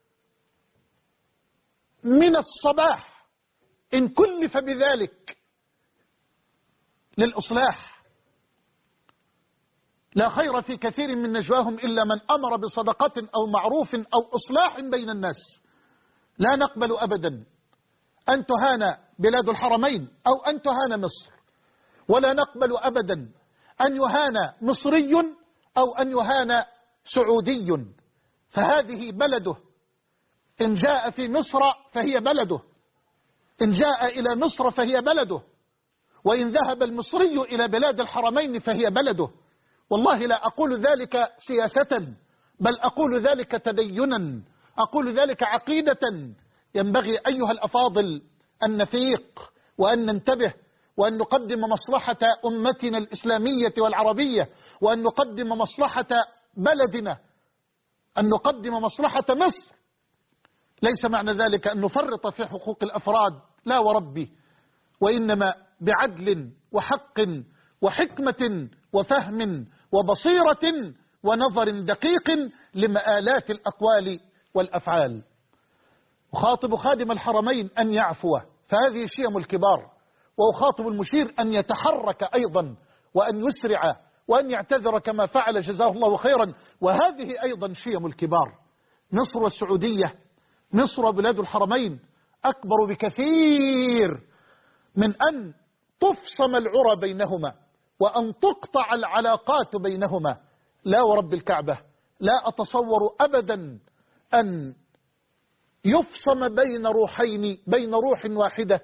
من الصباح إن كلف بذلك للإصلاح. لا خير في كثير من نجواهم إلا من أمر بصدقة أو معروف أو إصلاح بين الناس. لا نقبل أبدا أن تهان بلاد الحرمين أو أن تهان مصر، ولا نقبل أبدا أن يهان مصري أو أن يهان سعودي، فهذه بلده. إن جاء في مصر فهي بلده، إن جاء إلى مصر فهي بلده، وإن ذهب المصري إلى بلاد الحرمين فهي بلده. والله لا أقول ذلك سياسة، بل أقول ذلك تدينا، أقول ذلك عقيدة. ينبغي أيها الأفاضل أن نفيق وأن ننتبه وأن نقدم مصلحة أمتنا الإسلامية والعربية، وأن نقدم مصلحة بلدنا، أن نقدم مصلحة مصر. ليس معنى ذلك أن نفرط في حقوق الأفراد، لا وربي، وإنما بعدل وحق وحكمة وفهم وبصيرة ونظر دقيق لمآلات الأقوال والأفعال. أخاطب خادم الحرمين أن يعفو، فهذه شيم الكبار، وأخاطب المشير أن يتحرك أيضا وأن يسرع وأن يعتذر كما فعل جزاه الله خيرا، وهذه أيضا شيم الكبار. مصر والسعودية، مصر وبلاد الحرمين أكبر بكثير من أن تفصم العرى بينهما وأن تقطع العلاقات بينهما. لا ورب الكعبة، لا أتصور أبدا أن يفصم بين روحين، بين روح واحدة،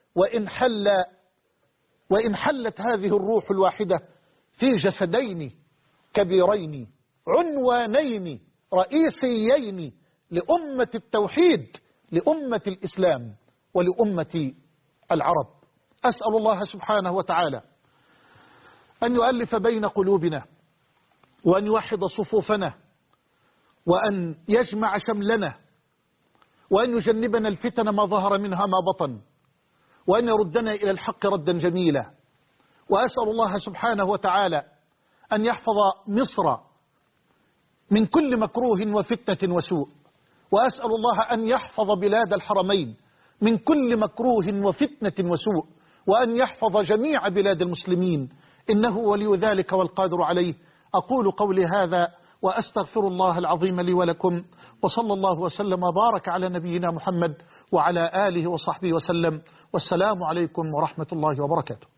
وإن حلت هذه الروح الواحدة في جسدين كبيرين عنوانين رئيسيين لأمة التوحيد، لأمة الإسلام ولأمة العرب. أسأل الله سبحانه وتعالى أن يؤلف بين قلوبنا وأن يوحد صفوفنا وأن يجمع شملنا وأن يجنبنا الفتن ما ظهر منها ما بطن وأن يردنا إلى الحق ردا جميلا. وأسأل الله سبحانه وتعالى أن يحفظ مصر من كل مكروه وفتنة وسوء، وأسأل الله أن يحفظ بلاد الحرمين من كل مكروه وفتنة وسوء، وأن يحفظ جميع بلاد المسلمين، إنه ولي ذلك والقادر عليه. أقول قولي هذا وأستغفر الله العظيم لي ولكم، وصلى الله وسلم وبارك على نبينا محمد وعلى آله وصحبه وسلم، والسلام عليكم ورحمة الله وبركاته.